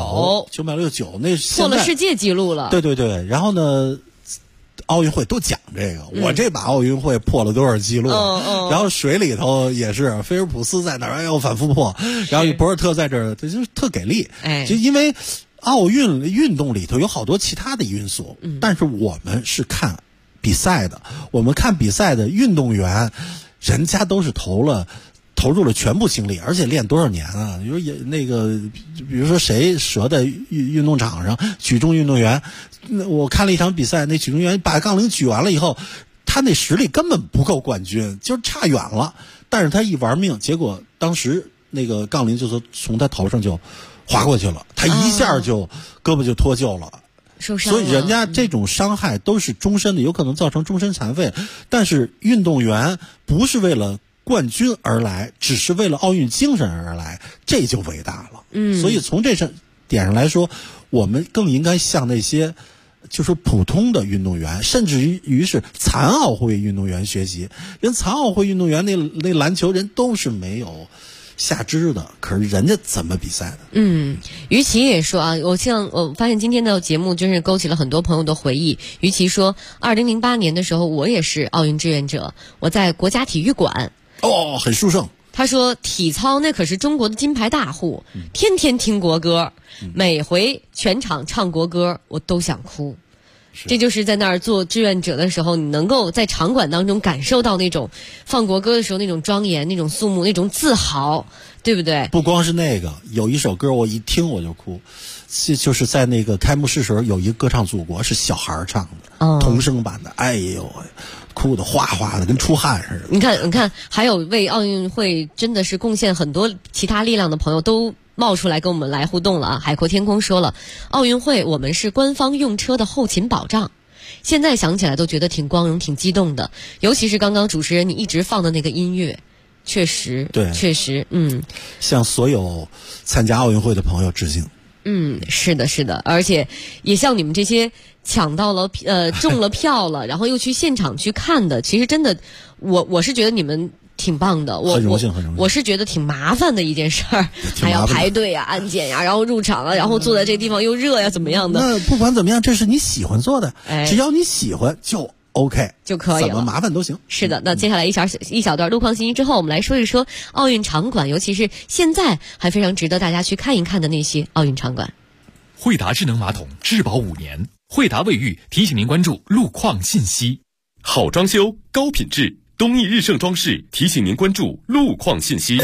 Speaker 4: 69，
Speaker 14: 那
Speaker 4: 破了世界纪录了。
Speaker 14: 对。然后呢，奥运会都讲这个，我这把奥运会破了多少记录？然后水里头也是，菲尔普斯在那儿又反复破，然后博尔特在这儿，就是特给力。就因为奥运动里头有好多其他的因素，但是我们是看比赛的，我们看比赛的运动员，人家都是投入了全部精力，而且练多少年啊？比如比如说谁折在运动场上，举重运动员，我看了一场比赛，那举重员把杠铃举完了以后，他那实力根本不够冠军，就是差远了。但是他一玩命，结果当时那个杠铃就从他头上就滑过去了，他一下就胳膊就脱臼了。
Speaker 4: 受伤了。
Speaker 14: 所以人家这种伤害都是终身的，有可能造成终身残废。但是运动员不是为了冠军而来，只是为了奥运精神而来，这就伟大了。所以从这点上来说，我们更应该向那些就是普通的运动员，甚至于是残奥会运动员学习。人残奥会运动员那篮球人都是没有下肢的，可是人家怎么比赛的？
Speaker 4: 于琦也说啊，我发现今天的节目真是勾起了很多朋友的回忆。于琦说，2008年的时候，我也是奥运志愿者，我在国家体育馆。
Speaker 14: 很殊胜。
Speaker 4: 他说体操那可是中国的金牌大户，天天听国歌，每回全场唱国歌我都想哭。这就是在那儿做志愿者的时候，你能够在场馆当中感受到那种放国歌的时候那种庄严、那种肃穆、那种自豪，对不对？
Speaker 14: 不光是那个，有一首歌我一听我就哭，就是在那个开幕式时候有一个歌唱祖国是小孩唱的，童声版的，哎呦，哭得哗哗的跟出汗似的。
Speaker 4: 你看，还有为奥运会真的是贡献很多其他力量的朋友都冒出来跟我们来互动了啊！海阔天空说了，奥运会我们是官方用车的后勤保障，现在想起来都觉得挺光荣、挺激动的。尤其是刚刚主持人你一直放的那个音乐，确实，
Speaker 14: 向所有参加奥运会的朋友致敬。
Speaker 4: 是的，而且也像你们这些抢到了中了票了，然后又去现场去看的，其实真的，我是觉得你们挺棒的，
Speaker 14: 很荣幸。
Speaker 4: 我是觉得挺麻烦的一件事儿，还要排队啊、安检呀，然后入场啊，然后坐在这个地方又热呀，怎么样的？
Speaker 14: 那不管怎么样，这是你喜欢做的，只要你喜欢就 OK
Speaker 4: 就可以了，
Speaker 14: 怎么麻烦都行。
Speaker 4: 是的，那接下来一小段路况信息之后，我们来说一说奥运场馆，尤其是现在还非常值得大家去看一看的那些奥运场馆。
Speaker 2: 惠达智能马桶质保5年，惠达卫浴提醒您关注路况信息。好装修高品质，东义日盛装饰提醒您关注路况信息。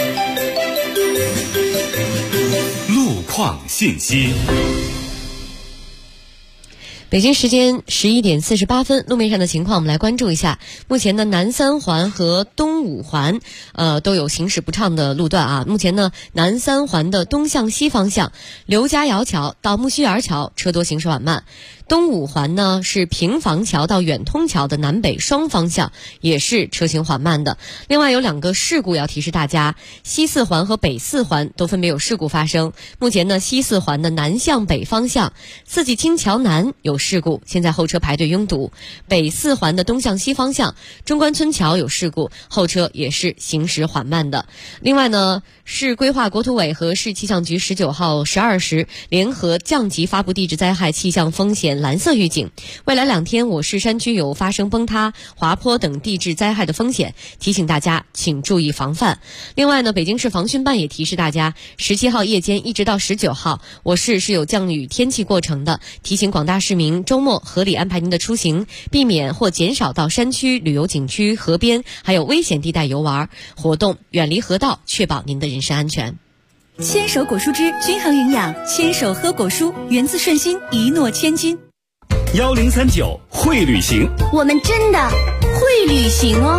Speaker 2: 路况信息。
Speaker 4: 北京时间11点48分，路面上的情况我们来关注一下。目前呢，南三环和东五环都有行驶不畅的路段啊。目前呢，南三环的东向西方向，刘家窑桥到木樨园桥车多行驶缓慢。 东五环呢是平房桥到远通桥的南北双方向也是车行缓慢的。另外有2个事故要提示大家，西四环和北四环都分别有事故发生。目前呢，西四环的南向北方向四季青桥南有事故，现在后车排队拥堵。北四环的东向西方向中关村桥有事故，后车也是行驶缓慢的。另外呢，市规划国土委和市气象局19号12时联合降级发布地质灾害气象风险蓝色预警，未来2天我市山区有发生崩塌、滑坡等地质灾害的风险，提醒大家请注意防范。另外呢，北京市防汛办也提示大家，17号夜间一直到19号，我市是有降雨天气过程的，提醒广大市民周末合理安排您的出行，避免或减少到山区、旅游景区、河边还有危险地带游玩活动，远离河道，确保您的人身安全。
Speaker 18: 牵手果蔬汁均衡营养，牵手喝果蔬，源自顺心，一诺千金。
Speaker 15: 1039会旅行，
Speaker 10: 我们真的会旅行哦。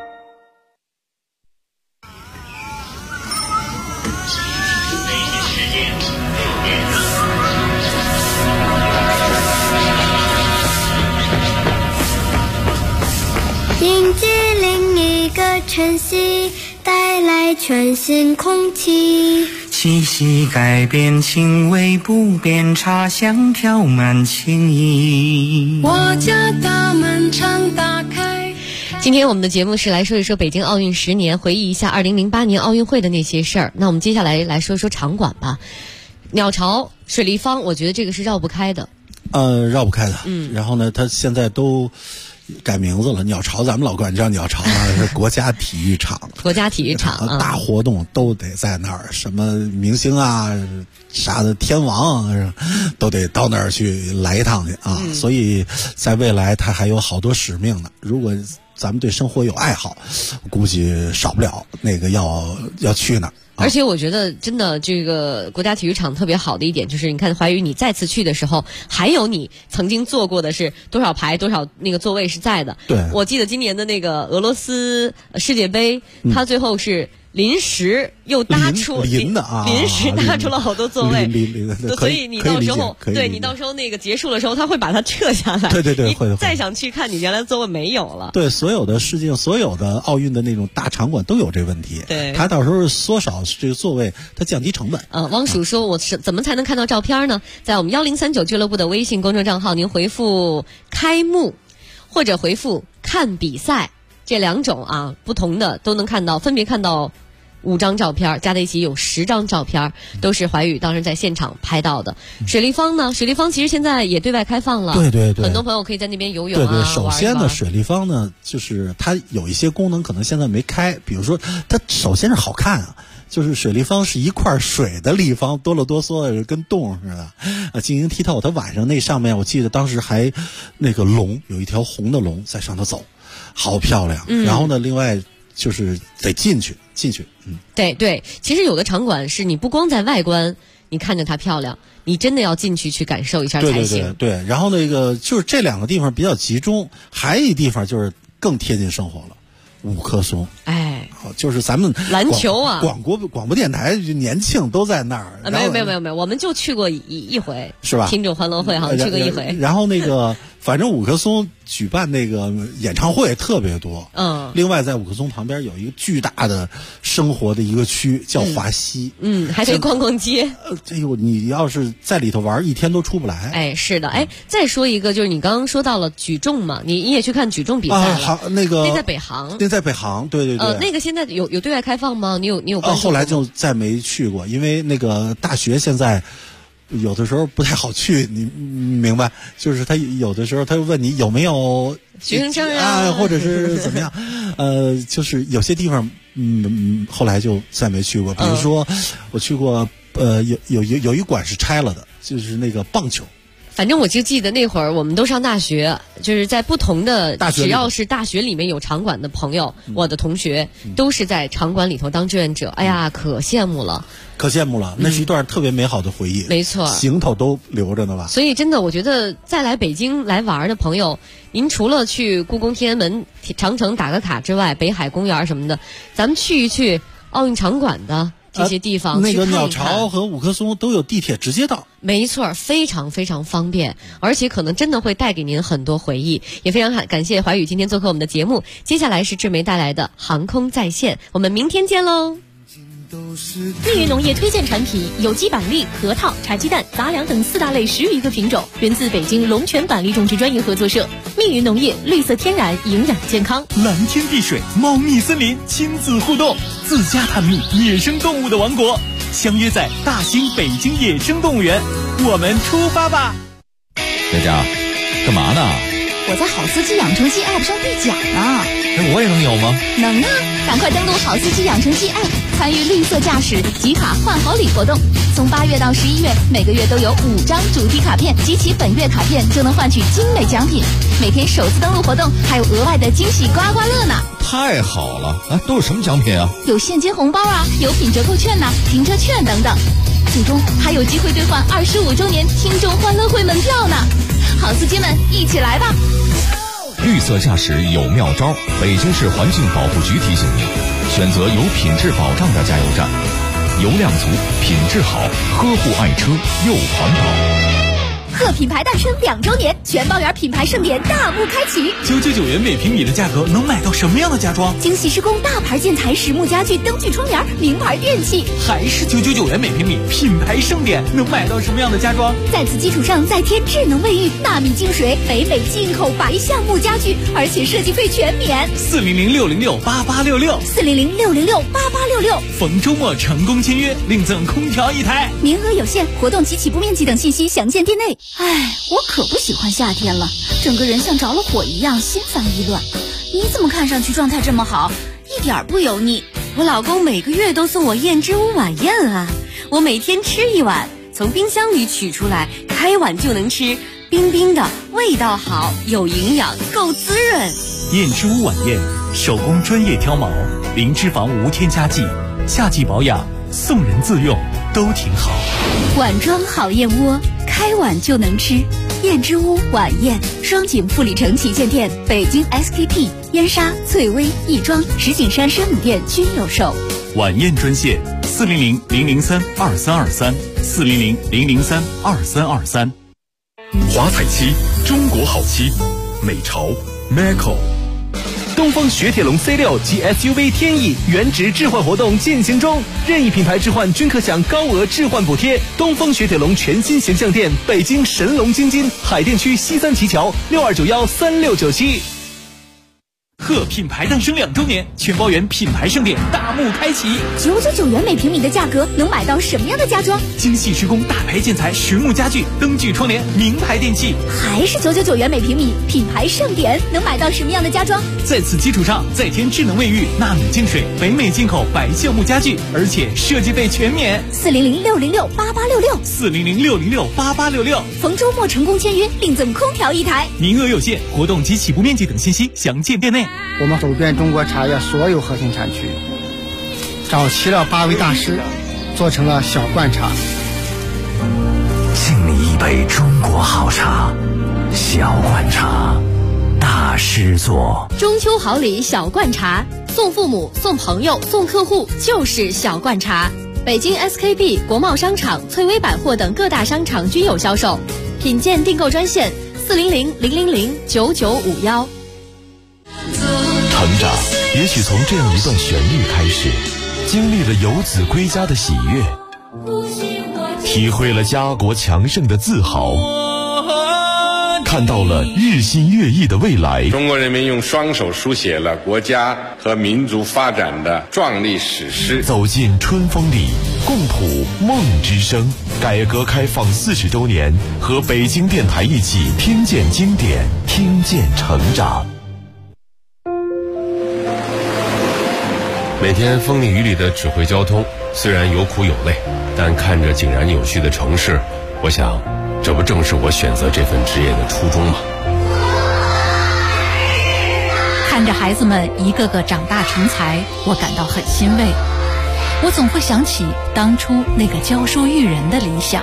Speaker 12: 迎接另一个晨曦，带来全新空气。
Speaker 13: 气息改变，情味不变，茶香飘满情意。
Speaker 5: 我家大门常打开。
Speaker 4: 今天我们的节目是来说一说北京奥运10年，回忆一下2008年奥运会的那些事儿。那我们接下来来说一说场馆吧。鸟巢、水立方，我觉得这个是绕不开的。
Speaker 14: 绕不开的。然后呢，它现在都改名字了，鸟巢咱们老管叫鸟巢啊，是国家体育场。
Speaker 4: 国家体育场
Speaker 14: 大活动都得在那儿，什么明星啊、啥的天王啊，都得到那儿去来一趟去啊。所以在未来它还有好多使命呢。如果咱们对生活有爱好，估计少不了那个要去那儿。
Speaker 4: 而且我觉得真的这个国家体育场特别好的一点就是，你看怀宇你再次去的时候，还有你曾经坐过的是多少排多少那个座位是在的。
Speaker 14: 对，
Speaker 4: 我记得今年的那个俄罗斯世界杯，它最后是临时又搭出临时搭出了好多座位，所以你到时候你到时候那个结束的时候，他会把它撤下来。
Speaker 14: 对，会。
Speaker 4: 再想去看你原来座位没有了。
Speaker 14: 对，所有的世界所有的奥运的那种大场馆都有这问题。
Speaker 4: 对，
Speaker 14: 他到时候缩少这个座位，他降低成本。
Speaker 4: 汪蜀说，我是怎么才能看到照片呢？在我们1039俱乐部的微信公众账号，您回复开幕或者回复看比赛这2种不同的都能看到，分别看到5张照片，加在一起有10张照片，都是怀宇当时在现场拍到的。水立方呢？水立方其实现在也对外开放了，
Speaker 14: 对，
Speaker 4: 很多朋友可以在那边游泳
Speaker 14: 对，首先呢，水立方呢，就是它有一些功能可能现在没开，比如说它首先是好看啊。就是水立方是一块水的立方，哆了哆嗦的跟洞似的，晶莹剔透。它晚上那上面，我记得当时还那个龙，有一条红的龙在上头走，好漂亮。然后呢，另外就是得进去。
Speaker 4: 对，其实有的场馆是你不光在外观你看着它漂亮，你真的要进去感受一下才行。
Speaker 14: 对。然后那个就是这2个地方比较集中，还有一地方就是更贴近生活了。5棵松，就是咱们
Speaker 4: 篮球啊，
Speaker 14: 广播电台年庆都在那儿。
Speaker 4: 没有，我们就去过一回，
Speaker 14: 是吧？
Speaker 4: 听众欢乐会好像去过一回。
Speaker 14: 然后那个，反正5棵松举办那个演唱会特别多。另外在5棵松旁边有一个巨大的生活的一个区叫华西。
Speaker 4: 还可以逛街。
Speaker 14: 你要是在里头玩1天都出不来。
Speaker 4: 是的。再说一个，就是你刚刚说到了举重嘛，你也去看举重比赛了。
Speaker 14: 好，那
Speaker 4: 在北航。
Speaker 14: 那在北航，对。
Speaker 4: 那个现在有对外开放吗？你有关注吗？
Speaker 14: 后来就再没去过，因为那个大学现在有的时候不太好去，你明白？就是他有的时候他问你有没有
Speaker 4: 学生证啊，
Speaker 14: 或者是怎么样？就是有些地方后来就再没去过。比如说我去过有一馆是拆了的，就是那个棒球。
Speaker 4: 反正我就记得那会儿我们都上大学，就是在不同的只要是大学里面有场馆的朋友，我的同学都是在场馆里头当志愿者。哎呀，可羡慕了，
Speaker 14: 那是一段特别美好的回忆。
Speaker 4: 没错，
Speaker 14: 行头都留着呢吧。
Speaker 4: 所以真的，我觉得再来北京来玩的朋友，您除了去故宫、天安门、长城打个卡之外，北海公园什么的，咱们去一去奥运场馆的这些地方
Speaker 14: 那个
Speaker 4: 去看一看。
Speaker 14: 鸟巢和五棵松都有地铁直接到。
Speaker 4: 没错，非常非常方便，而且可能真的会带给您很多回忆。也非常感谢怀宇今天做客我们的节目。接下来是志梅带来的航空在线，我们明天见喽。
Speaker 18: 密云农业推荐产品有机板栗、核桃、茶鸡蛋、杂粮等4大类10余个品种，源自北京龙泉板栗种植专业合作社。密云农业，绿色天然，营养健康。
Speaker 7: 蓝天碧水，茂密森林，亲子互动，自家探秘野生动物的王国，相约在大兴北京野生动物园，我们出发吧！
Speaker 3: 佳佳，干嘛呢？
Speaker 16: 我在好司机养成记 App 上兑奖呢。
Speaker 3: 我也能有吗？
Speaker 16: 能啊！赶快登录好司机养成记 App， 参与绿色驾驶集卡换好礼活动。从8月到11月，每个月都有5张主题卡片，集齐本月卡片就能换取精美奖品。每天首次登录活动还有额外的惊喜刮刮乐呢！
Speaker 3: 太好了！都有什么奖品啊？
Speaker 16: 有现金红包啊，有品折扣券呐，停车券等等。最终还有机会兑换25周年听众欢乐会门票呢！好司机们，一起来吧！
Speaker 3: 绿色驾驶有妙招，北京市环境保护局提醒您：选择有品质保障的加油站，油量足，品质好，呵护爱车又环保。
Speaker 16: 贺品牌诞生2周年，全包圆品牌盛典大幕开启。
Speaker 7: 999元每平米的价格能买到什么样的家装？
Speaker 16: 精细施工大牌建材、实木家具、灯具、窗帘、名牌电器。
Speaker 7: 还是999元每平米，品牌盛典能买到什么样的家装？
Speaker 16: 在此基础上再添智能卫浴、纳米净水、北美进口白橡木家具，而且设计费全免。
Speaker 7: 400-606-8866，400-606-8866。逢周末成功签约，另赠空调1台，
Speaker 16: 名额有限，活动及起步面积等信息详见店内。哎，我可不喜欢夏天了，整个人像着了火一样，心烦意乱。你怎么看上去状态这么好，一点不油腻？
Speaker 4: 我老公每个月都送我燕之屋晚宴啊，我每天吃1碗，从冰箱里取出来，开碗就能吃，冰冰的，味道好，有营养，够滋润。
Speaker 7: 燕之屋晚宴，手工专业挑毛，零脂肪无添加剂，夏季保养，送人自用，都挺好。
Speaker 16: 碗装好燕窝，开碗就能吃。燕之屋晚宴，双井富里城旗舰店、北京 SKP、燕莎、翠微、亦庄、石景山生米店均有售。
Speaker 7: 晚宴专线400-003-2323，400-003-2323。
Speaker 2: 华彩漆，中国好漆，美潮 Macco。
Speaker 9: 东风雪铁龙 C6 及 SUV 天翼原值置换活动进行中，任意品牌置换均可享高额置换补贴。东风雪铁龙全新形象店，北京神龙京津，海淀区西三旗桥，62913697。
Speaker 7: 贺品牌诞生2周年，全包圆品牌盛典大幕开启。
Speaker 16: 999元每平米的价格，能买到什么样的家装？
Speaker 7: 精细施工大牌建材、实木家具、灯具窗帘、名牌电器。
Speaker 16: 还是999元每平米，品牌盛典能买到什么样的家装？
Speaker 7: 在此基础上再添智能卫浴、纳米净水、北美进口白橡木家具，而且设计费全免。
Speaker 16: 400-606-8866，400-606-8866。逢周末成功签约，另赠空调1台，
Speaker 7: 名额有限，活动及起步面积等信息详见店内。
Speaker 11: 我们走遍中国茶叶所有核心产区，找齐了8位大师，做成了小罐茶。
Speaker 1: 敬你一杯中国好茶，小罐茶，大师做。
Speaker 18: 中秋好礼小罐茶，送父母、送朋友、送客户就是小罐茶。北京 SKP、国贸商场、翠微百货等各大商场均有销售。品鉴订购专线400-000-9951。
Speaker 1: 成长也许从这样一段旋律开始，经历了游子归家的喜悦，体会了家国强盛的自豪，看到了日新月异的未来。
Speaker 24: 中国人民用双手书写了国家和民族发展的壮丽史诗。
Speaker 1: 走进春风里，共谱梦之声。改革开放40周年，和北京电台一起听见经典，听见成长。
Speaker 25: 每天风里雨里的指挥交通，虽然有苦有累，但看着井然有序的城市，我想这不正是我选择这份职业的初衷吗？
Speaker 18: 看着孩子们一个个长大成才，我感到很欣慰。我总会想起当初那个教书育人的理想。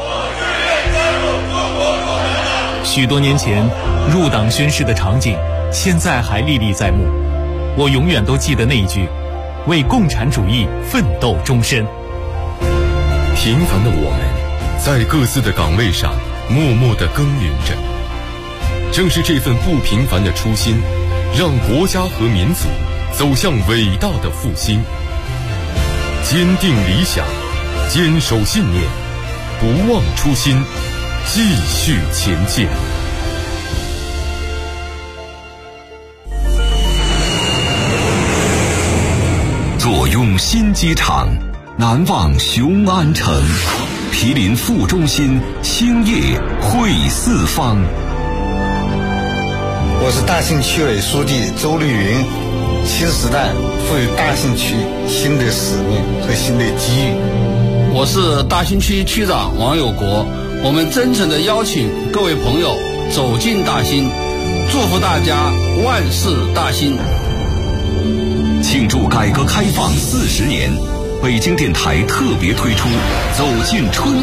Speaker 7: 许多年前入党宣誓的场景，现在还历历在目。我永远都记得那一句：为共产主义奋斗终身。
Speaker 2: 平凡的我们，在各自的岗位上默默地耕耘着。正是这份不平凡的初心，让国家和民族走向伟大的复兴。坚定理想，坚守信念，不忘初心，继续前进。
Speaker 3: 坐拥新机场，难忘雄安城，毗邻副中心，兴业汇四方。
Speaker 11: 我是大兴区委书记周绿云。新时代赋予大兴区新的使命和新的机遇。
Speaker 6: 我是大兴区区长王有国。我们真诚地邀请各位朋友走进大兴，祝福大家万事大兴。
Speaker 3: 庆祝改革开放40年，北京电台特别推出走进春